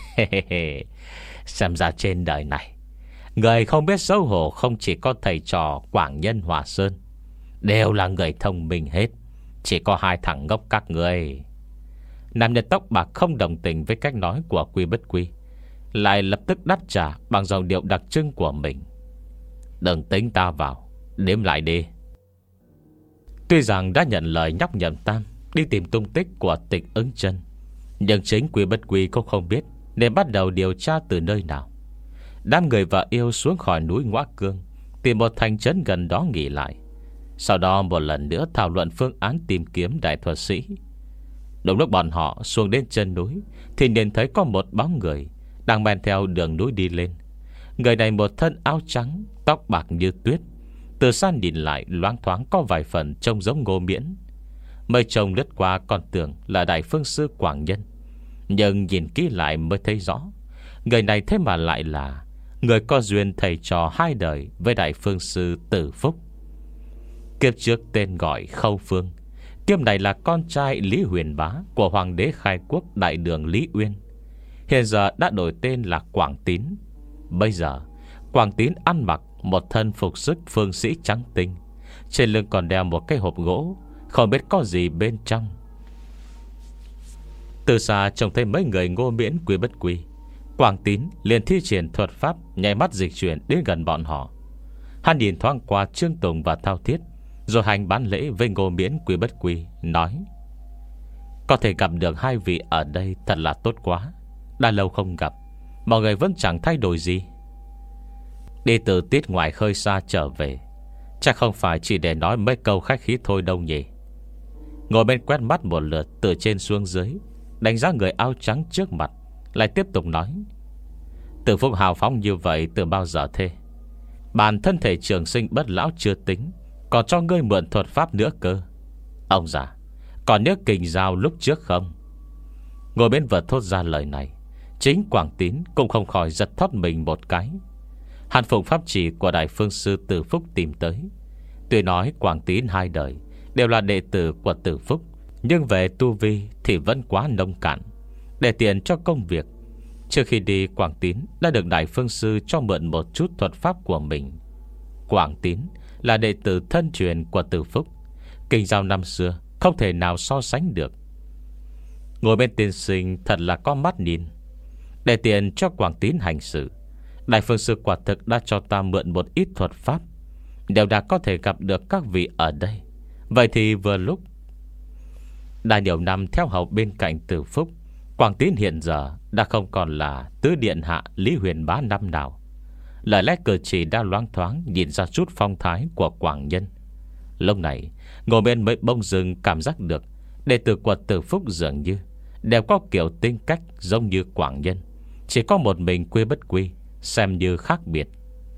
xem ra trên đời này người không biết xấu hổ không chỉ có thầy trò Quảng Nhân Hòa Sơn, đều là người thông minh hết. Chỉ có hai thằng ngốc các người. Nam nhân tóc bạc không đồng tình với cách nói của Quy Bất Quy, lại lập tức đáp trả bằng giọng điệu đặc trưng của mình. Đừng tính ta vào, đếm lại đi. Tuy rằng đã nhận lời nhóc Nhậm Tam đi tìm tung tích của Tịch Ưng Chân, Nhưng chính Quy Bất Quy cũng không biết nên bắt đầu điều tra từ nơi nào. Đám người vợ yêu xuống khỏi núi Ngõa Cương, tìm một thành trấn gần đó nghỉ lại. Sau đó một lần nữa thảo luận phương án tìm kiếm đại thuật sĩ. Đúng lúc bọn họ xuống đến chân núi thì nhìn thấy có một bóng người đang men theo đường núi đi lên. Người này một thân áo trắng, tóc bạc như tuyết. Từ xa nhìn lại loáng thoáng có vài phần trông giống Ngô Miễn. Mây trông lướt qua còn tưởng là Đại Phương Sư Quảng Nhân, nhưng nhìn kỹ lại mới thấy rõ người này thế mà lại là người có duyên thầy trò hai đời với Đại Phương Sư Tử Phúc. Kiếp trước tên gọi Khâu Phương, kiếp này là con trai Lý Huyền Bá của Hoàng đế khai quốc Đại Đường Lý Uyên. Hiện giờ đã đổi tên là Quảng Tín. Bây giờ Quảng Tín ăn mặc một thân phục sức phương sĩ trắng tinh, trên lưng còn đeo một cái hộp gỗ, không biết có gì bên trong. Từ xa trông thấy mấy người Ngô Miễn Quy Bất Quy, Quảng Tín liền thi triển thuật pháp nhảy mắt dịch chuyển đến gần bọn họ. Hắn nhìn thoáng qua Trương Tùng và Thao Thiết, rồi hành bán lễ với Ngô Miễn Quy Bất Quy, nói: có thể gặp được hai vị ở đây thật là tốt quá. Đã lâu không gặp, mọi người vẫn chẳng thay đổi gì. Đi từ tiết ngoài khơi xa trở về, chắc không phải chỉ để nói mấy câu khách khí thôi đâu nhỉ. Ngồi bên quét mắt một lượt từ trên xuống dưới, đánh giá người áo trắng trước mặt, lại tiếp tục nói: Tử Phúc hào phóng như vậy từ bao giờ thế? Bản thân thể trường sinh bất lão chưa tính, còn cho ngươi mượn thuật pháp nữa cơ. Ông già, còn nhớ kình giao lúc trước không? Ngồi bên vật thốt ra lời này, chính Quảng Tín cũng không khỏi giật thót mình một cái. Hàn phụng pháp chỉ của Đại Phương Sư Tử Phúc tìm tới. Tuy nói Quảng Tín hai đời đều là đệ tử của Tử Phúc, nhưng về tu vi thì vẫn quá nông cạn. Để tiện cho công việc, trước khi đi Quảng Tín đã được Đại Phương Sư cho mượn một chút thuật pháp của mình. Quảng Tín là đệ tử thân truyền của Tử Phúc, kinh giao năm xưa không thể nào so sánh được. Ngồi bên tiên sinh thật là có mắt nhìn. Để tiện cho Quảng Tín hành sự, Đại Phương Sư quả thực đã cho ta mượn một ít thuật pháp, đều đã có thể gặp được các vị ở đây. Vậy thì vừa lúc. Đã nhiều năm theo hầu bên cạnh Tử Phúc, Quảng Tín hiện giờ đã không còn là tứ điện hạ Lý Huyền Bá năm nào. Lời lẽ cử chỉ đã loáng thoáng nhìn ra chút phong thái của Quảng Nhân. Lúc này ngồi bên mới bông dưng cảm giác được đệ tử của Tử Phúc dường như đều có kiểu tính cách giống như Quảng Nhân, chỉ có một mình Quy Bất Quy xem như khác biệt.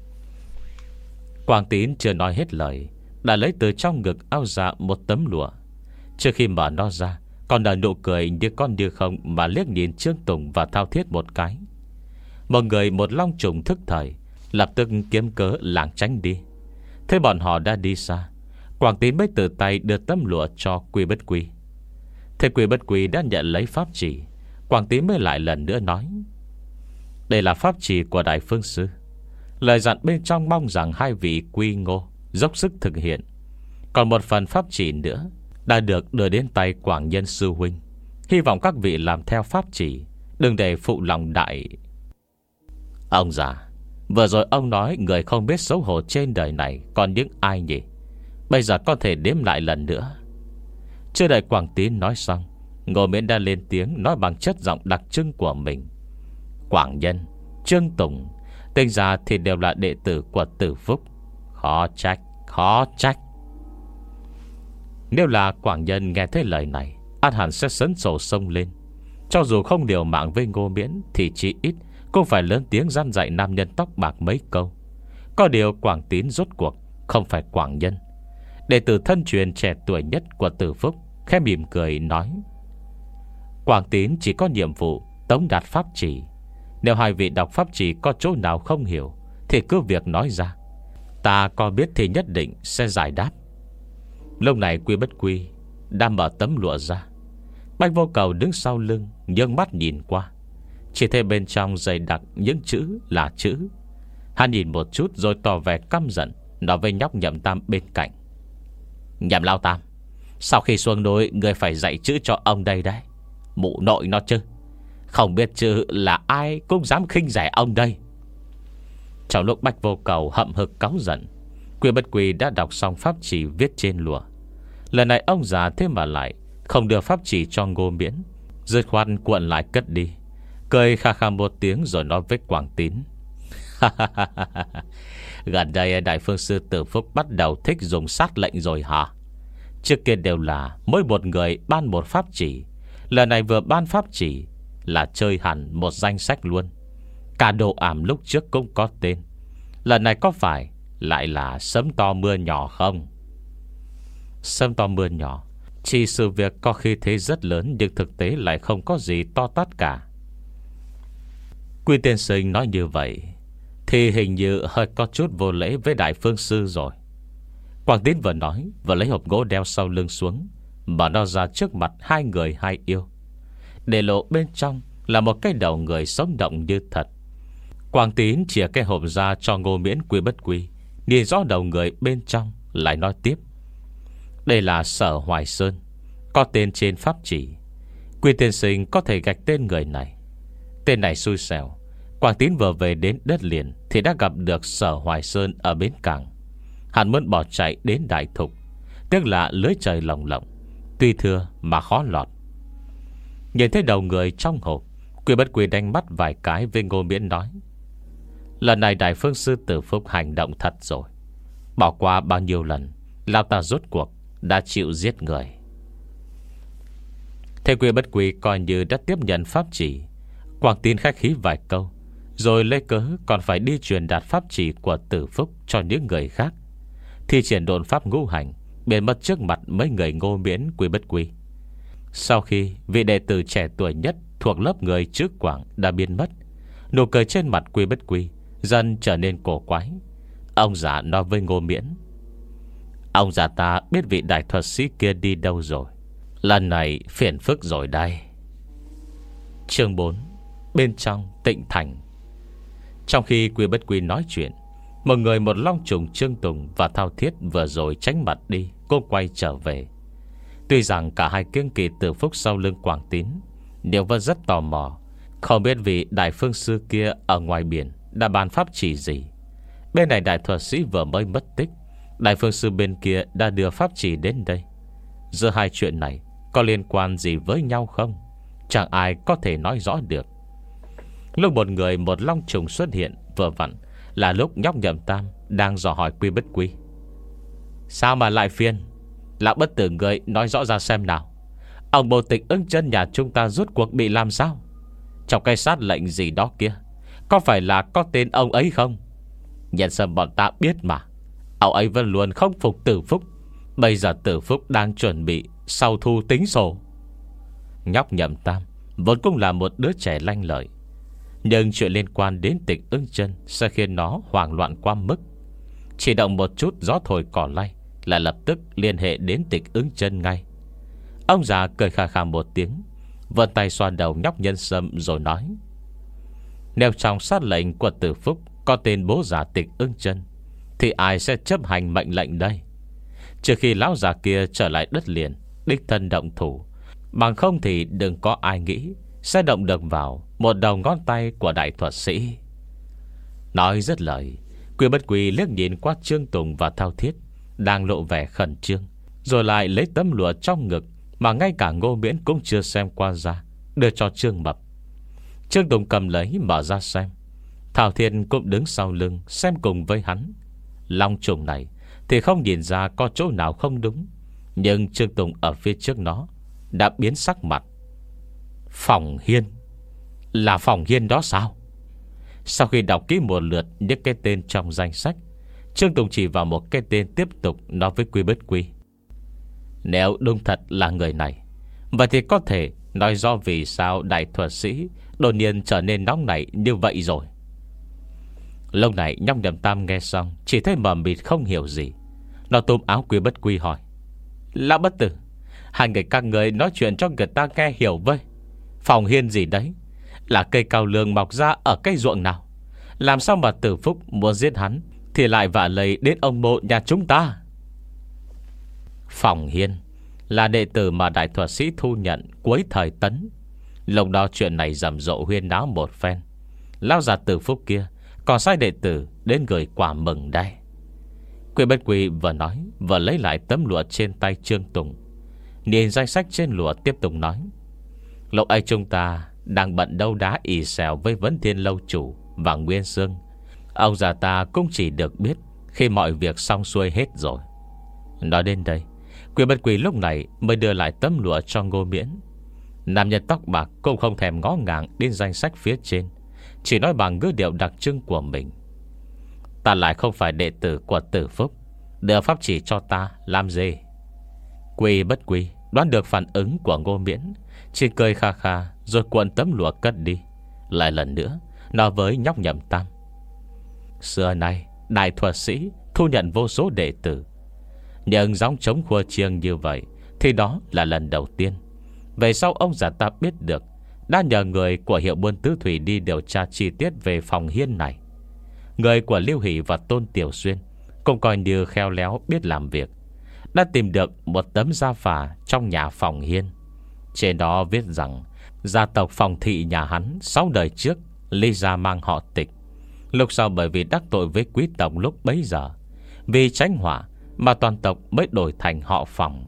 Quảng Tín chưa nói hết lời đã lấy từ trong ngực áo ra một tấm lụa. Trước khi mở nó ra, còn nở nụ cười như con như không mà liếc nhìn Trương Tùng và Thao Thiết một cái. Một người một long trùng thức thời, lập tức kiếm cớ lảng tránh đi. Thế bọn họ đã đi xa, Quảng Tín mới từ tay đưa tấm lụa cho Quy Bất Quy. Thế Quy Bất Quy đã nhận lấy pháp chỉ, Quảng Tín mới lại lần nữa nói: đây là pháp chỉ của Đại Phương Sư. Lời dặn bên trong mong rằng hai vị Quy Ngô dốc sức thực hiện. Còn một phần pháp chỉ nữa đã được đưa đến tay Quảng Nhân sư huynh. Hy vọng các vị làm theo pháp chỉ, đừng để phụ lòng đại. Ông già, vừa rồi ông nói người không biết xấu hổ trên đời này còn những ai nhỉ? Bây giờ có thể đếm lại lần nữa. Chưa đợi Quảng Tín nói xong, Ngô Miễn đã lên tiếng nói bằng chất giọng đặc trưng của mình: Quảng Nhân, Trương Tùng, tính ra thì đều là đệ tử của Tử Phúc. Khó trách, khó trách. Nếu là Quảng Nhân nghe thấy lời này, ắt hẳn sẽ sấn sổ sông lên. Cho dù không liều mạng với Ngô Miễn, thì chỉ ít cũng phải lớn tiếng răn dạy nam nhân tóc bạc mấy câu. Có điều Quảng Tín rốt cuộc không phải Quảng Nhân. Đệ tử thân truyền trẻ tuổi nhất của Tử Phúc khẽ mỉm cười nói: Quảng Tín chỉ có nhiệm vụ tống đạt pháp chỉ. Nếu hai vị đọc pháp chỉ có chỗ nào không hiểu thì cứ việc nói ra, ta có biết thì nhất định sẽ giải đáp. Lúc này Quy Bất Quy đang mở tấm lụa ra. Bạch Vô Cầu đứng sau lưng nhướng mắt nhìn qua, chỉ thấy bên trong dày đặc những chữ là chữ. Hắn nhìn một chút rồi tỏ vẻ căm giận, nói với nhóc Nhậm Tam bên cạnh: Nhậm Lao Tam, sau khi xuống núi người phải dạy chữ cho ông đây đấy. Mụ nội nó chứ, không biết chữ là ai cũng dám khinh rẻ ông đây. Trong lúc Bạch Vô Cầu hậm hực cáu giận, Quy Bất Quy đã đọc xong pháp chỉ viết trên lụa. Lần này ông già thế mà lại không đưa pháp chỉ cho Ngô Miễn, Dứt khoát cuộn lại cất đi, cười kha kha một tiếng rồi nói với Quảng Tín: Gần đây Đại Phương Sư Tử Phúc bắt đầu thích dùng sát lệnh rồi hả? Trước kia đều là mỗi một người ban một pháp chỉ, lần này vừa ban pháp chỉ là chơi hẳn một danh sách luôn. Cả đồ ảm lúc trước cũng có tên, lần này có phải lại là sấm to mưa nhỏ không? Sấm to mưa nhỏ chỉ sự việc có khi thế rất lớn, nhưng thực tế lại không có gì to tát cả. Quy tiên sinh nói như vậy thì hình như hơi có chút vô lễ với Đại Phương Sư rồi. Quảng Tín vừa nói vừa lấy hộp gỗ đeo sau lưng xuống, mở nó ra trước mặt hai người hai yêu, để lộ bên trong là một cái đầu người sống động như thật. Quảng Tín chìa cái hộp ra cho Ngô Miễn Quy Bất Quy, nhìn rõ đầu người bên trong, lại nói tiếp: Đây là Sở Hoài Sơn, có tên trên pháp chỉ. Quy tiên sinh có thể gạch tên người này. Tên này xui xẻo, Quảng Tín vừa về đến đất liền thì đã gặp được Sở Hoài Sơn ở bến cảng. Hắn muốn bỏ chạy đến Đại Thục, tức là lưới trời lồng lộng, tuy thưa mà khó lọt. Nhìn thấy đầu người trong hộp, Quy Bất Quy đánh mắt vài cái với Ngô Miễn nói: Lần này Đại Phương Sư Tử Phúc hành động thật rồi. Bỏ qua bao nhiêu lần, lão ta rốt cuộc đã chịu giết người. Thế Quy Bất Quy coi như đã tiếp nhận pháp chỉ. Quảng Tín khách khí vài câu, rồi lấy cớ còn phải đi truyền đạt pháp chỉ của Tử Phúc cho những người khác, thì triển độn pháp ngũ hành, biến mất trước mặt mấy người Ngô Miễn Quy Bất Quy. Sau khi vị đệ tử trẻ tuổi nhất thuộc lớp người trước Quảng đã biến mất, nụ cười trên mặt Quy Bất Quy dần trở nên cổ quái. Ông già nói với Ngô Miễn: Ông già ta biết vị đại thuật sĩ kia đi đâu rồi. Lần này phiền phức rồi đây. Chương bốn. Bên trong Tịnh Thành. Trong khi Quy Bất Quy nói chuyện, một người một long trùng Trương Tùng và Thao Thiết vừa rồi tránh mặt đi, cô quay trở về. Tuy rằng cả hai kiêng kỵ Tử Phúc sau lưng Quảng Tín, nhưng vẫn rất tò mò, không biết vị Đại Phương Sư kia ở ngoài biển đã bàn pháp chỉ gì. Bên này đại thuật sĩ vừa mới mất tích, Đại Phương Sư bên kia đã đưa pháp chỉ đến đây. Giữa hai chuyện này có liên quan gì với nhau không? Chẳng ai có thể nói rõ được. Lúc một người một long trùng xuất hiện, vừa vặn là lúc nhóc Nhậm Tam đang dò hỏi Quy Bất Quy: Sao mà lại phiền? Lão bất tử người nói rõ ra xem nào. Ông Bồ Tịch Ưng Chân nhà chúng ta rốt cuộc bị làm sao? Trong cái sát lệnh gì đó kia, có phải là có tên ông ấy không? Nhân sâm bọn ta biết mà, ông ấy vẫn luôn không phục Tử Phúc. Bây giờ Tử Phúc đang chuẩn bị sau thu tính sổ. Nhóc Nhậm Tam vốn cũng là một đứa trẻ lanh lợi, nhưng chuyện liên quan đến Tịch Ưng Chân sẽ khiến nó hoảng loạn quá mức. Chỉ động một chút gió thổi cỏ lay là lập tức liên hệ đến Tịch Ưng Chân ngay. Ông già cười khà khà một tiếng, vươn tay xoa đầu nhóc nhân sâm rồi nói: Nếu trong sát lệnh của Tử Phúc có tên bố già Tịch Ưng Chân, thì ai sẽ chấp hành mệnh lệnh đây? Trước khi lão già kia trở lại đất liền đích thân động thủ, bằng không thì đừng có ai nghĩ sẽ động được vào một đầu ngón tay của đại thuật sĩ. Nói rất lời, Quy Bất Quy liếc nhìn qua Trương Tùng và Thao Thiết đang lộ vẻ khẩn trương, rồi lại lấy tấm lụa trong ngực mà ngay cả Ngô Miễn cũng chưa xem qua ra, đưa cho Trương Mập. Trương Tùng cầm lấy mở ra xem. Thao Thiết cũng đứng sau lưng xem cùng với hắn. Long trùng này thì không nhìn ra có chỗ nào không đúng, nhưng Trương Tùng ở phía trước nó đã biến sắc mặt. Phòng Hiên? Là Phòng Hiên đó sao? Sau khi đọc kỹ một lượt những cái tên trong danh sách, Trương Tùng chỉ vào một cái tên tiếp tục nói với Quy Bất Quy: Nếu đúng thật là người này, vậy thì có thể nói rõ vì sao đại thuật sĩ đột nhiên trở nên nóng nảy như vậy rồi. Lúc này nhóc Nhậm Tam nghe xong chỉ thấy mờ mịt không hiểu gì. Nó túm áo Quy Bất Quy hỏi: Lão bất tử, hai người các người nói chuyện cho người ta nghe hiểu với. Phòng Hiên gì đấy? Là cây cao lương mọc ra ở cây ruộng nào? Làm sao mà Tử Phúc muốn giết hắn thì lại vả lây đến ông mộ nhà chúng ta? Phòng Hiên là đệ tử mà đại thuật sĩ thu nhận cuối thời Tấn. Lúc đó chuyện này rầm rộ huyên náo một phen. Lão già Tử Phúc kia còn sai đệ tử đến gửi quà mừng đây. Quy Bất Quy vừa nói vừa lấy lại tấm lụa trên tay Trương Tùng, nhìn danh sách trên lụa tiếp tục nói: Lúc ấy chúng ta đang bận đấu đá ì xèo với Vấn Thiên Lâu Chủ và Nguyên Sương. Ông già ta cũng chỉ được biết khi mọi việc xong xuôi hết rồi. Nói đến đây, Quy Bất Quy lúc này mới đưa lại tấm lụa cho Ngô Miễn. Nam nhân tóc bạc cũng không thèm ngó ngàng đến danh sách phía trên, chỉ nói bằng ngữ điệu đặc trưng của mình: ta lại không phải đệ tử của Tử Phúc, đưa pháp chỉ cho ta làm gì? Quy Bất Quy đoán được phản ứng của Ngô Miễn, chỉ cười kha kha rồi cuộn tấm lụa cất đi. Lại lần nữa nói với nhóc Nhậm Tam: xưa nay đại thuật sĩ thu nhận vô số đệ tử, nhưng gióng trống khua chiêng như vậy thì đó là lần đầu tiên. Về sau ông già ta biết được, đã nhờ người của hiệu buôn tứ thủy đi điều tra chi tiết về phòng hiên này. Người của Lưu Hỷ và Tôn Tiểu Xuyên cũng coi như khéo léo biết làm việc, đã tìm được một tấm gia phả trong nhà phòng hiên. Trên đó viết rằng gia tộc Phòng Thị nhà hắn sáu đời trước ly gia mang họ Tịch. Lúc sau bởi vì đắc tội với quý tộc lúc bấy giờ, vì tránh họa mà toàn tộc mới đổi thành họ Phòng.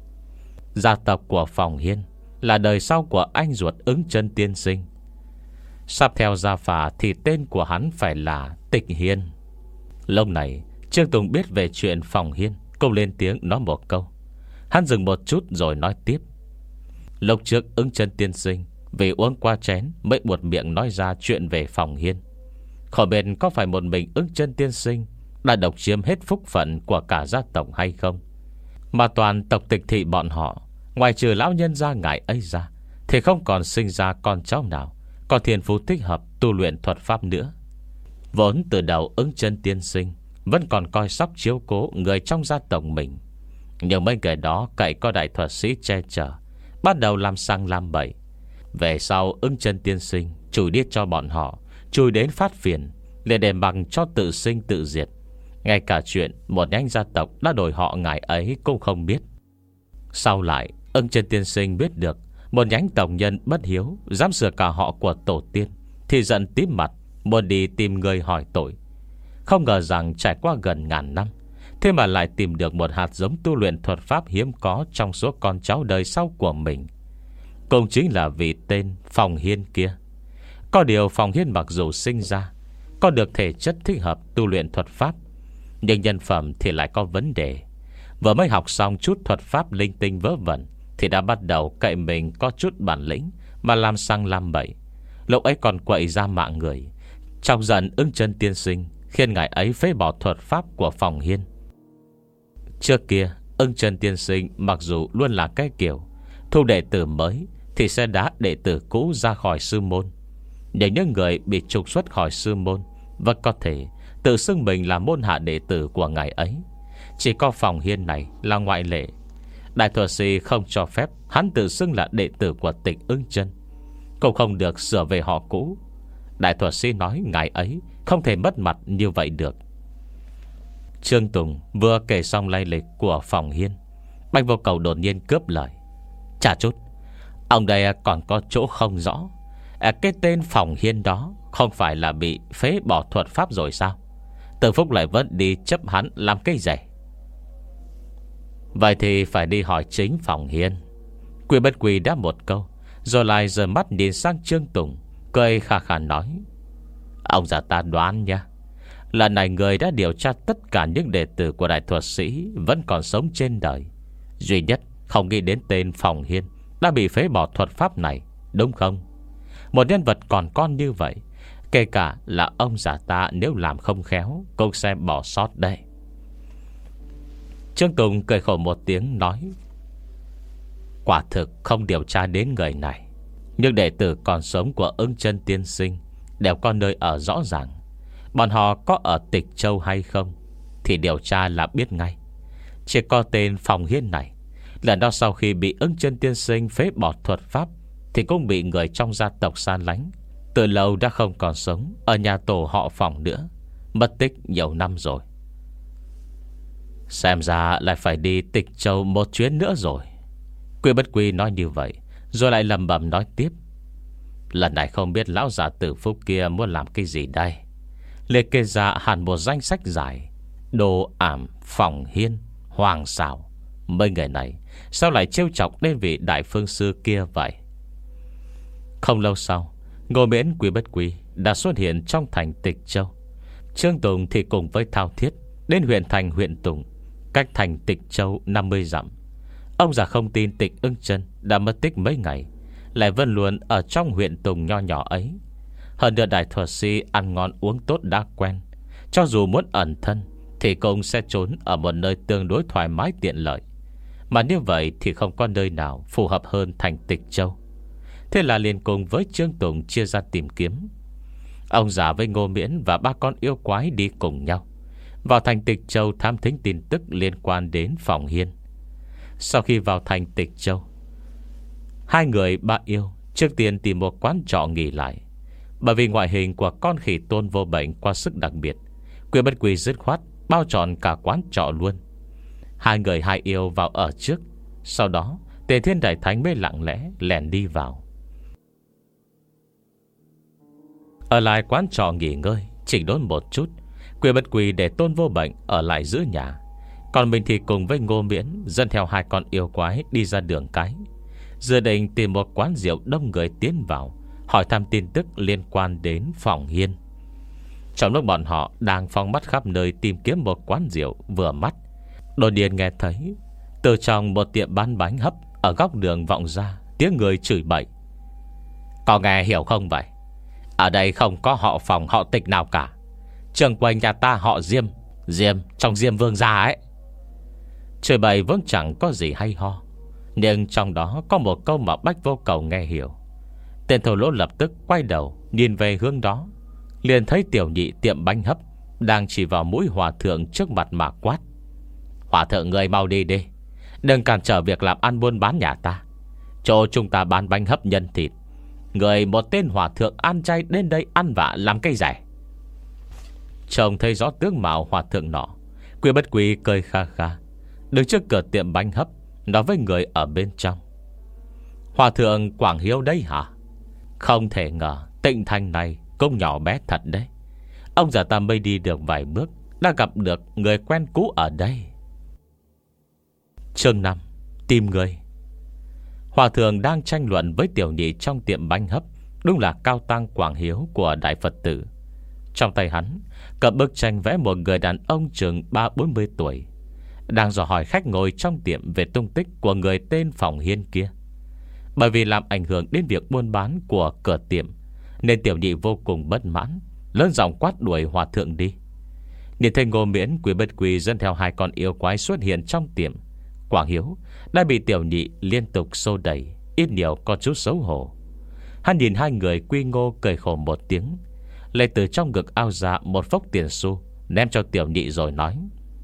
Gia tộc của Phòng Hiên là đời sau của anh ruột Ứng Chân tiên sinh. Sắp theo gia phả thì tên của hắn phải là Tịch Hiên. Lúc này Trương Tùng biết về chuyện Phòng Hiên, cũng lên tiếng nói một câu. Hắn dừng một chút rồi nói tiếp: lúc trước Ứng Chân tiên sinh vì uống qua chén mới buột miệng nói ra chuyện về Phòng Hiên. Khỏi biết có phải một mình Ứng Chân tiên sinh đã độc chiếm hết phúc phận của cả gia tộc hay không, mà toàn tộc Tịch thị bọn họ, ngoài trừ lão nhân gia ngài ấy ra, thì không còn sinh ra con cháu nào có thiên phú thích hợp tu luyện thuật pháp nữa. Vốn từ đầu Ứng Chân tiên sinh vẫn còn coi sóc chiếu cố người trong gia tộc mình, nhưng mấy người đó cậy có đại thuật sĩ che chở, bắt đầu làm sang làm bậy. Về sau Ứng Chân tiên sinh chùi điết cho bọn họ, chùi đến phát phiền, liền để bằng cho tự sinh tự diệt. Ngay cả chuyện một nhánh gia tộc đã đổi họ ngài ấy cũng không biết. Sau lại Ứng Chân tiên sinh biết được một nhánh tộc nhân bất hiếu dám sửa cả họ của tổ tiên, thì giận tím mặt, muốn đi tìm người hỏi tội. Không ngờ rằng trải qua gần ngàn năm, thế mà lại tìm được một hạt giống tu luyện thuật pháp hiếm có trong số con cháu đời sau của mình, cũng chính là vì tên Phòng Hiên kia. Có điều Phòng Hiên mặc dù sinh ra có được thể chất thích hợp tu luyện thuật pháp, nhưng nhân phẩm thì lại có vấn đề. Vừa mới học xong chút thuật pháp linh tinh vớ vẩn thì đã bắt đầu cậy mình có chút bản lĩnh mà làm sang làm bậy. Lúc ấy còn quậy ra mạng người, trong giận Ứng Chân tiên sinh khiến ngài ấy phế bỏ thuật pháp của Phòng Hiên. Trước kia Ứng Chân tiên sinh mặc dù luôn là cái kiểu thu đệ tử mới thì sẽ đá đệ tử cũ ra khỏi sư môn, nhưng những người bị trục xuất khỏi sư môn vẫn có thể tự xưng mình là môn hạ đệ tử của ngài ấy. Chỉ có Phòng Hiên này là ngoại lệ. Đại thuật sĩ không cho phép hắn tự xưng là đệ tử của Tịch Ứng Chân, cũng không được sửa về họ cũ. Đại thuật sĩ nói ngài ấy không thể mất mặt như vậy được. Trương Tùng vừa kể xong lai lịch của Phòng Hiên, Bạch Vô Cầu đột nhiên cướp lời: chả chút, ông đây còn có chỗ không rõ. Cái tên Phòng Hiên đó không phải là bị phế bỏ thuật pháp rồi sao? Từ Phúc lại vẫn đi chấp hắn làm cái gì? Vậy thì phải đi hỏi chính Phòng Hiên. Quy Bất Quy đáp một câu, rồi lại giơ mắt nhìn sang Trương Tùng, cười khà khà nói: ông già ta đoán nha, lần này người đã điều tra tất cả những đệ tử của đại thuật sĩ vẫn còn sống trên đời, duy nhất không nghĩ đến tên Phòng Hiên đã bị phế bỏ thuật pháp này, đúng không? Một nhân vật còn con như vậy, kể cả là ông già ta nếu làm không khéo cũng sẽ bỏ sót đây. Trương Tùng cười khổ một tiếng nói: quả thực không điều tra đến người này, nhưng đệ tử còn sống của Ứng Chân tiên sinh đều có nơi ở rõ ràng. Bọn họ có ở Tịch Châu hay không thì điều tra là biết ngay. Chỉ có tên Phòng Hiên này, lần đó sau khi bị Ứng Chân tiên sinh phế bỏ thuật pháp thì cũng bị người trong gia tộc san lánh, từ lâu đã không còn sống ở nhà tổ họ Phòng nữa, mất tích nhiều năm rồi. Xem ra lại phải đi Tịch Châu một chuyến nữa rồi. Quy Bất Quy nói như vậy, rồi lại lầm bầm nói tiếp: lần này không biết lão già Tử Phúc kia muốn làm cái gì đây. Liệt kê ra hẳn một danh sách dài: Đồ Ảm, Phòng Hiên, Hoàng Xảo. Mấy người này sao lại trêu chọc đến vị đại phương sư kia vậy? Không lâu sau, Ngô Miễn Quý Bất Quý đã xuất hiện trong thành Tịch Châu. Trương Tùng thì cùng với Thao Thiết đến huyện thành huyện Tùng, cách thành Tịch Châu năm mươi dặm. Ông già không tin Tịch Ưng Chân đã mất tích mấy ngày, lại vẫn luôn ở trong huyện Tùng nho nhỏ ấy. Hơn nữa đại thuật sĩ ăn ngon uống tốt đã quen, cho dù muốn ẩn thân thì cũng sẽ trốn ở một nơi tương đối thoải mái tiện lợi. Mà như vậy thì không có nơi nào phù hợp hơn thành Tịch Châu. Thế là liền cùng với Trương Tùng chia ra tìm kiếm. Ông già với Ngô Miễn và ba con yêu quái đi cùng nhau vào thành Tịch Châu thám thính tin tức liên quan đến Phòng Hiên. Sau khi vào thành Tịch Châu, hai người ba yêu trước tiên tìm một quán trọ nghỉ lại. Bởi vì ngoại hình của con khỉ tôn vô bệnh quá sức đặc biệt, Quý Bất Quý dứt khoát bao trọn cả quán trọ luôn. Hai người hai yêu vào ở trước, sau đó Tề Thiên Đại Thánh mới lặng lẽ lèn đi vào. Ở lại quán trọ nghỉ ngơi, chỉnh đốn một chút, Quý Bất Quý để Tôn Vô Bệnh ở lại giữ nhà, còn mình thì cùng với Ngô Miễn dẫn theo hai con yêu quái đi ra đường cái, dự định tìm một quán rượu đông người tiến vào, hỏi thăm tin tức liên quan đến Phòng Hiên. Trong lúc bọn họ đang phóng mắt khắp nơi tìm kiếm một quán rượu vừa mắt, đột nhiên nghe thấy từ trong một tiệm bán bánh hấp ở góc đường vọng ra tiếng người chửi bậy. Có nghe hiểu không vậy? Ở đây không có họ Phòng họ Tịch nào cả. Trường quanh nhà ta họ Diêm, Diêm trong Diêm Vương gia ấy. Chửi bậy vẫn chẳng có gì hay ho, nhưng trong đó có một câu mà Bách Vô Cầu nghe hiểu. Tên thổ lỗ lập tức quay đầu nhìn về hướng đó, liền thấy tiểu nhị tiệm bánh hấp đang chỉ vào mũi hòa thượng trước mặt mà quát. Hòa thượng người mau đi đi, đừng cản trở việc làm ăn buôn bán nhà ta. Chỗ chúng ta bán bánh hấp nhân thịt, người một tên hòa thượng ăn chay đến đây ăn vạ làm cây rẻ. Trông thấy rõ tướng mạo hòa thượng nọ, Quý Bất Quý cười kha kha, đứng trước cửa tiệm bánh hấp nói với người ở bên trong. Hòa thượng Quảng Hiếu đấy hả? Không thể ngờ Tịnh Thành này cũng nhỏ bé thật đấy. Ông già ta mới đi được vài bước đã gặp được người quen cũ ở đây. Chương năm, tìm người. Hòa thượng đang tranh luận với tiểu nhị trong tiệm bánh hấp đúng là Cao Tăng Quảng Hiếu của Đại Phật Tử. Trong tay hắn cầm bức tranh vẽ một người đàn ông chừng ba bốn mươi tuổi, đang dò hỏi khách ngồi trong tiệm về tung tích của người tên Phòng Hiên kia. Bởi vì làm ảnh hưởng đến việc buôn bán của cửa tiệm, nên tiểu nhị vô cùng bất mãn, lớn giọng quát đuổi hòa thượng đi. Nhìn thấy Ngô Miễn, Quý Bất Quý dẫn theo hai con yêu quái xuất hiện trong tiệm, Quảng Hiếu đã bị tiểu nhị liên tục xô đẩy, ít nhiều có chút xấu hổ. Hắn nhìn hai người quy ngô cười khổ một tiếng, lấy từ trong ngực ao ra một phốc tiền xu ném cho tiểu nhị rồi nói: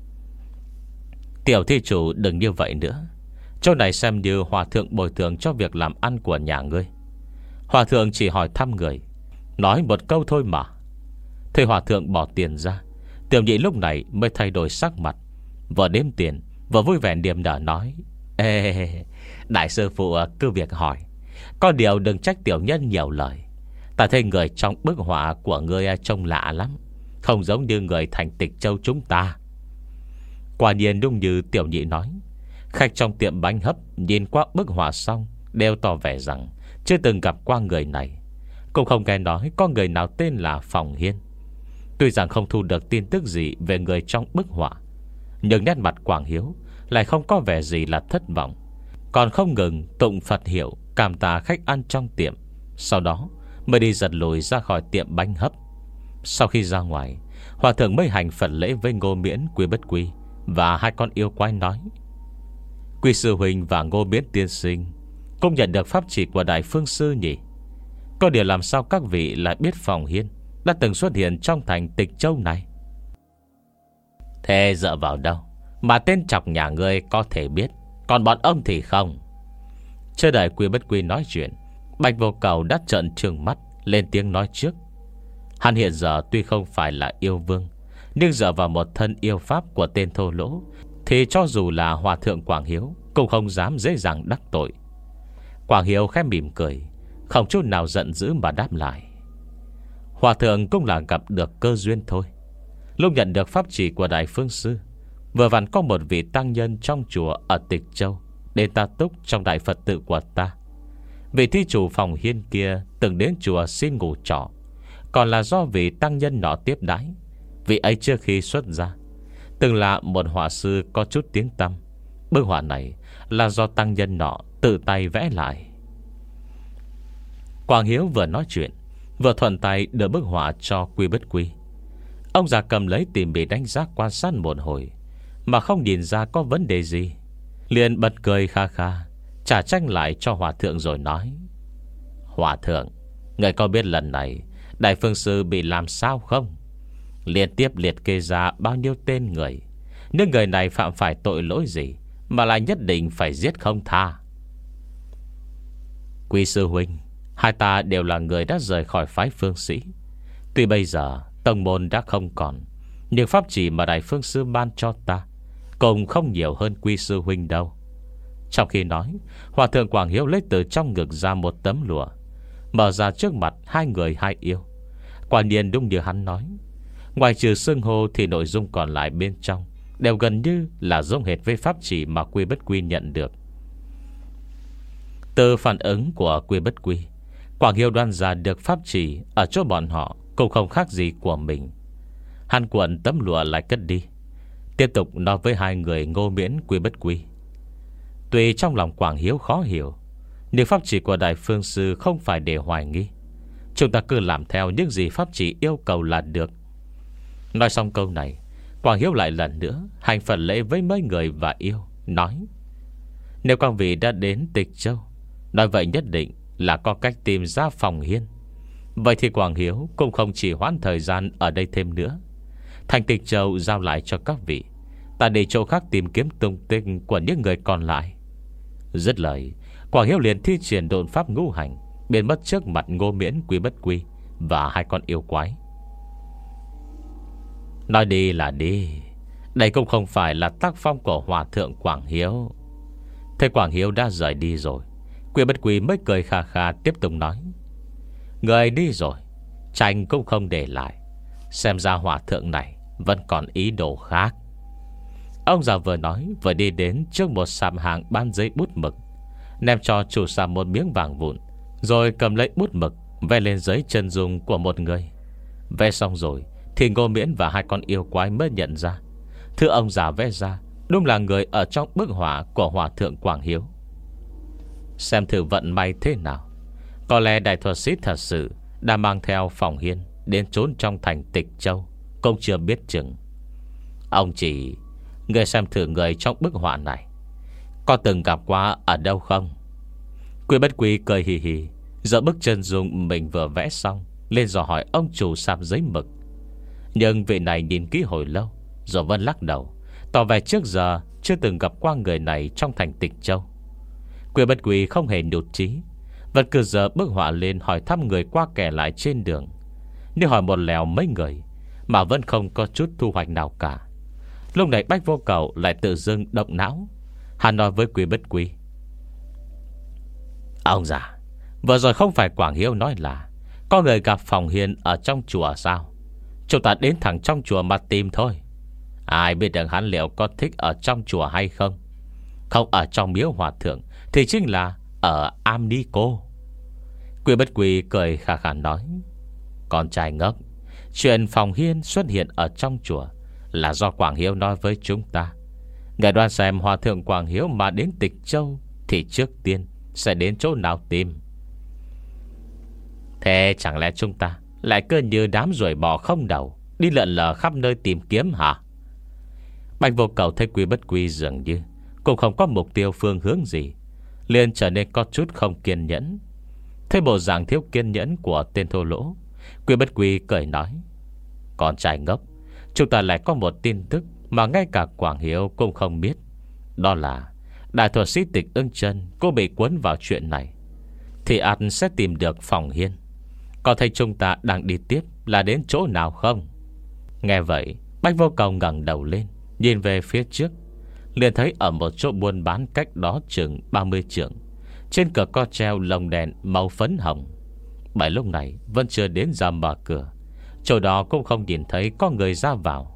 Tiểu thi chủ đừng như vậy nữa, chỗ này xem như hòa thượng bồi thường cho việc làm ăn của nhà ngươi. Hòa thượng chỉ hỏi thăm người, nói một câu thôi mà. Thấy hòa thượng bỏ tiền ra, tiểu nhị lúc này mới thay đổi sắc mặt, vừa đếm tiền vừa vui vẻ niềm nở nói: Ê, đại sư phụ cứ việc hỏi, có điều đừng trách tiểu nhân nhiều lời. Ta thấy người trong bức họa của ngươi trông lạ lắm, không giống như người thành Tịch Châu chúng ta. Quả nhiên đúng như tiểu nhị nói, khách trong tiệm bánh hấp nhìn qua bức họa xong đều tỏ vẻ rằng chưa từng gặp qua người này, cũng không nghe nói có người nào tên là Phòng Hiên. Tuy rằng không thu được tin tức gì về người trong bức họa, nhưng nét mặt Quảng Hiếu lại không có vẻ gì là thất vọng, còn không ngừng tụng Phật hiệu cảm tạ khách ăn trong tiệm. Sau đó mới đi giật lùi ra khỏi tiệm bánh hấp. Sau khi ra ngoài, hòa thượng mới hành Phật lễ với Ngô Miễn, Quý Bất Quý và hai con yêu quái, nói: Quý sư huynh và Ngô Miễn tiên sinh cũng nhận được pháp chỉ của Đại Phương Sư nhỉ? Có điều làm sao các vị lại biết Phòng Hiên đã từng xuất hiện trong thành Tịch Châu này? Thế dựa vào đâu mà tên chọc nhà ngươi có thể biết, còn bọn ông thì không? Chưa đợi Quý Bất Quý nói chuyện, Bạch Vô Cầu đã trợn trừng mắt lên tiếng nói trước. Hắn hiện giờ tuy không phải là yêu vương, nhưng dựa vào một thân yêu pháp của tên thô lỗ, thì cho dù là hòa thượng Quảng Hiếu cũng không dám dễ dàng đắc tội. Quảng Hiếu khẽ mỉm cười, không chút nào giận dữ mà đáp lại: Hòa thượng cũng là gặp được cơ duyên thôi. Lúc nhận được pháp chỉ của Đại Phương Sư, vừa vặn có một vị tăng nhân trong chùa ở Tịch Châu đến ta túc trong Đại Phật tự của ta. Vị thí chủ phòng hiên kia từng đến chùa xin ngủ trọ, còn là do vị tăng nhân nọ tiếp đãi. Vị ấy trước khi xuất gia từng là một họa sư có chút tiếng tăm. Bức họa này là do tăng nhân nọ tự tay vẽ lại. Quảng Hiếu vừa nói chuyện, vừa thuận tay đưa bức họa cho Quy Bất Quy. Ông già cầm lấy tỉ mỉ đánh giá quan sát một hồi, mà không nhìn ra có vấn đề gì, liền bật cười kha kha, trả tranh lại cho hòa thượng rồi nói: Hòa thượng, người có biết lần này Đại Phương Sư bị làm sao không? Liên tiếp liệt kê ra bao nhiêu tên người. Nhưng người này phạm phải tội lỗi gì mà lại nhất định phải giết không tha? Quy sư huynh, hai ta đều là người đã rời khỏi phái Phương Sĩ. Tuy bây giờ tông môn đã không còn, nhưng pháp chỉ mà Đại Phương Sư ban cho ta cũng không nhiều hơn Quy sư huynh đâu. Trong khi nói, hòa thượng Quảng Hiếu lấy từ trong ngực ra một tấm lụa, mở ra trước mặt hai người hai yêu. Quả nhiên đúng như hắn nói, ngoài trừ xưng hô thì nội dung còn lại bên trong đều gần như là giống hệt với pháp chỉ mà Quy Bất Quy nhận được. Từ phản ứng của Quy Bất Quy, Quảng Hiếu đoán ra được pháp chỉ ở chỗ bọn họ cũng không khác gì của mình. Hắn cuộn tấm lụa lại cất đi, tiếp tục nói với hai người Ngô Miễn, Quy Bất Quy. Tuy trong lòng Quảng Hiếu khó hiểu, nhưng pháp chỉ của Đại Phương Sư không phải để hoài nghi. Chúng ta cứ làm theo những gì pháp chỉ yêu cầu là được. Nói xong câu này, Quảng Hiếu lại lần nữa hành phần lễ với mấy người và yêu, nói: Nếu các vị đã đến Tịch Châu, nói vậy nhất định là có cách tìm ra phòng hiên. Vậy thì Quảng Hiếu cũng không chỉ hoãn thời gian ở đây thêm nữa. Thành Tịch Châu giao lại cho các vị, ta để chỗ khác tìm kiếm tung tích của những người còn lại. Dứt lời, Quảng Hiếu liền thi triển độn pháp ngũ hành, biến mất trước mặt Ngô Miễn, Quy Bất Quy và hai con yêu quái. Nói đi là đi, đây cũng không phải là tác phong của hòa thượng Quảng Hiếu. Thế Quảng Hiếu đã rời đi rồi, Quy Bất Quy mới cười kha kha tiếp tục nói: Người đi rồi, tranh cũng không để lại. Xem ra hòa thượng này vẫn còn ý đồ khác. Ông già vừa nói vừa đi đến trước một sạp hàng bán giấy bút mực, ném cho chủ sạp một miếng vàng vụn, rồi cầm lấy bút mực vẽ lên giấy chân dung của một người. Vẽ xong rồi thì Ngô Miễn và hai con yêu quái mới nhận ra thứ ông già vẽ ra đúng là người ở trong bức họa của hòa thượng Quảng Hiếu. Xem thử vận may thế nào. Có lẽ đại thuật sĩ thật sự đã mang theo phòng hiên đến trốn trong thành Tịch Châu, cũng chưa biết chừng. Ông chỉ, người xem thử người trong bức họa này có từng gặp qua ở đâu không? Quy Bất Quy cười hì hì, giở bức chân dung mình vừa vẽ xong lên dò hỏi ông chủ sạp giấy mực. Nhưng vị này nhìn kỹ hồi lâu rồi vẫn lắc đầu, tỏ vẻ trước giờ chưa từng gặp qua người này trong thành Tịch Châu. Quy Bất Quy không hề nhụt chí, vẫn cứ dở bức họa lên hỏi thăm người qua kẻ lại trên đường. Nhưng hỏi một lèo mấy người mà vẫn không có chút thu hoạch nào cả. Lúc này Bách Vô Cầu lại tự dưng động não. Hắn nói với Quy Bất Quy: Ông già, vừa rồi không phải Quảng Hiếu nói là có người gặp phòng hiên ở trong chùa sao? Chúng ta đến thẳng trong chùa mà tìm thôi. Ai biết được hắn liệu có thích ở trong chùa hay không? Không ở trong miếu hòa thượng thì chính là ở am ni cô. Quy Bất Quy cười khà khà nói: Con trai ngốc, chuyện phòng hiên xuất hiện ở trong chùa là do Quảng Hiếu nói với chúng ta. Ngài đoán xem hòa thượng Quảng Hiếu mà đến Tịch Châu thì trước tiên sẽ đến chỗ nào tìm? Thế chẳng lẽ chúng ta lại cứ như đám ruồi bò không đầu, đi lượn lờ khắp nơi tìm kiếm hả? Bạch Vô Cầu thấy Quy Bất Quy dường như cũng không có mục tiêu phương hướng gì, liền trở nên có chút không kiên nhẫn. Thấy bộ dạng thiếu kiên nhẫn của tên thô lỗ, Quy Bất Quy cười nói: Con trai ngốc, chúng ta lại có một tin tức mà ngay cả Quảng Hiếu cũng không biết. Đó là đại thuật sĩ Tịch Ưng Chân cô bị cuốn vào chuyện này thì ắt sẽ tìm được phòng hiên. Có thấy chúng ta đang đi tiếp là đến chỗ nào không? Nghe vậy, Bách Vô Cầu ngẩng đầu lên, nhìn về phía trước, liền thấy ở một chỗ buôn bán cách đó chừng ba mươi trượng, trên cửa có treo lồng đèn màu phấn hồng. Bởi lúc này vẫn chưa đến giờ mở cửa, chỗ đó cũng không nhìn thấy có người ra vào.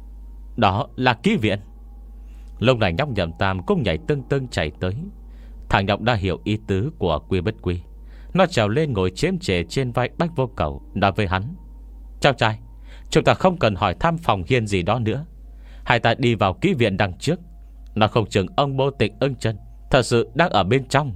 Đó là ký viện. Lúc này nhóc Nhậm Tam cũng nhảy tưng tưng chạy tới, Thằng nhóc đã hiểu ý tứ của Quy Bất Quy. Nó trèo lên ngồi chiếm trệ trên vai Bách Vô Cầu, nói với hắn: cháu trai, chúng ta không cần hỏi thăm phòng hiên gì đó nữa. Hai ta đi vào ký viện đằng trước. Nó không chừng ông bô Tịch Ưng Chân thật sự đang ở bên trong.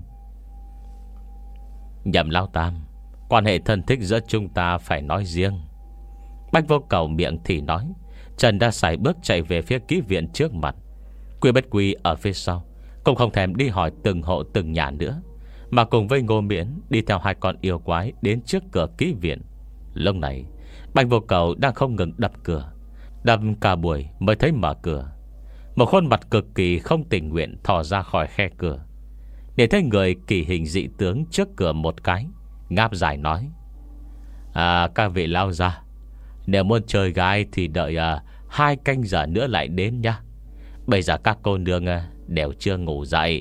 Nhậm Lão Tam, quan hệ thân thích giữa chúng ta phải nói riêng. Bách Vô Cầu miệng thì nói, Trần đã sải bước chạy về phía ký viện trước mặt. Quy Bất Quy ở phía sau cũng không thèm đi hỏi từng hộ từng nhà nữa, mà cùng với Ngô Miễn đi theo hai con yêu quái đến trước cửa ký viện. Lúc này Bách Vô Cầu đang không ngừng đập cửa, đập cả buổi mới thấy mở cửa. Một khuôn mặt cực kỳ không tình nguyện thò ra khỏi khe cửa, để thấy người kỳ hình dị tướng trước cửa một cái, ngáp dài nói: À, các vị lao ra, nếu muốn chơi gái thì đợi à, hai canh giờ nữa lại đến nha. Bây giờ các cô nương à, đều chưa ngủ dậy.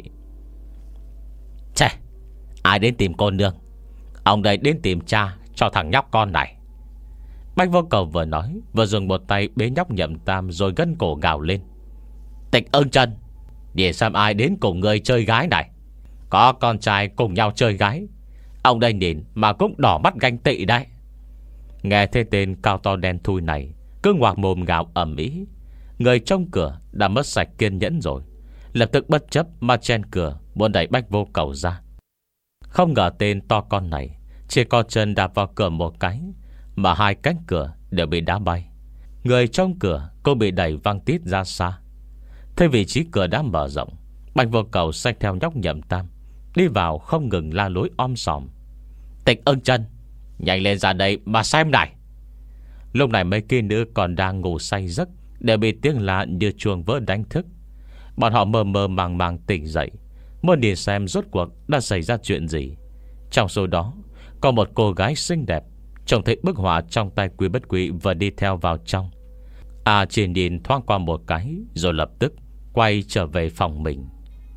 Chà, ai đến tìm cô nương? Ông đây đến tìm cha cho thằng nhóc con này. Bách Vô Cầu vừa nói vừa dùng một tay bế nhóc Nhậm Tam, rồi gân cổ gào lên: Tịch Ưng Chân, để xem ai đến cùng người chơi gái này. Có con trai cùng nhau chơi gái, ông đây nhìn mà cũng đỏ mắt ganh tị đấy. Nghe thấy tên cao to đen thui này cứ ngoạc mồm gào ầm ĩ, người trong cửa đã mất sạch kiên nhẫn rồi, lập tức bất chấp mà chen cửa muốn đẩy Bách Vô Cầu ra. Không ngờ tên to con này chỉ có chân đạp vào cửa một cái mà hai cánh cửa đều bị đá bay. Người trong cửa cũng bị đẩy văng tít ra xa. Thế vị trí cửa đã mở rộng, Bách Vô Cầu xách theo nhóc Nhậm Tam đi vào, không ngừng la lối om sòm: Tịch Ưng Chân, nhanh lên ra đây mà xem này. Lúc này mấy kia nữ còn đang ngủ say giấc đều bị tiếng la như chuông vỡ đánh thức. Bọn họ mơ mơ màng màng tỉnh dậy, muốn đi xem rốt cuộc đã xảy ra chuyện gì. Trong số đó có một cô gái xinh đẹp, trông thấy bức họa trong tay Quy Bất Quy vừa đi theo vào trong. À chỉ nhìn thoáng qua một cái, rồi lập tức quay trở về phòng mình.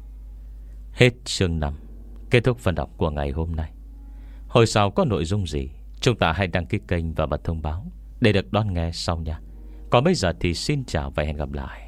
Hết chương năm. Kết thúc phần đọc của ngày hôm nay. Hồi sau có nội dung gì, chúng ta hãy đăng ký kênh và bật thông báo để được đón nghe sau nha. Còn bây giờ thì xin chào và hẹn gặp lại.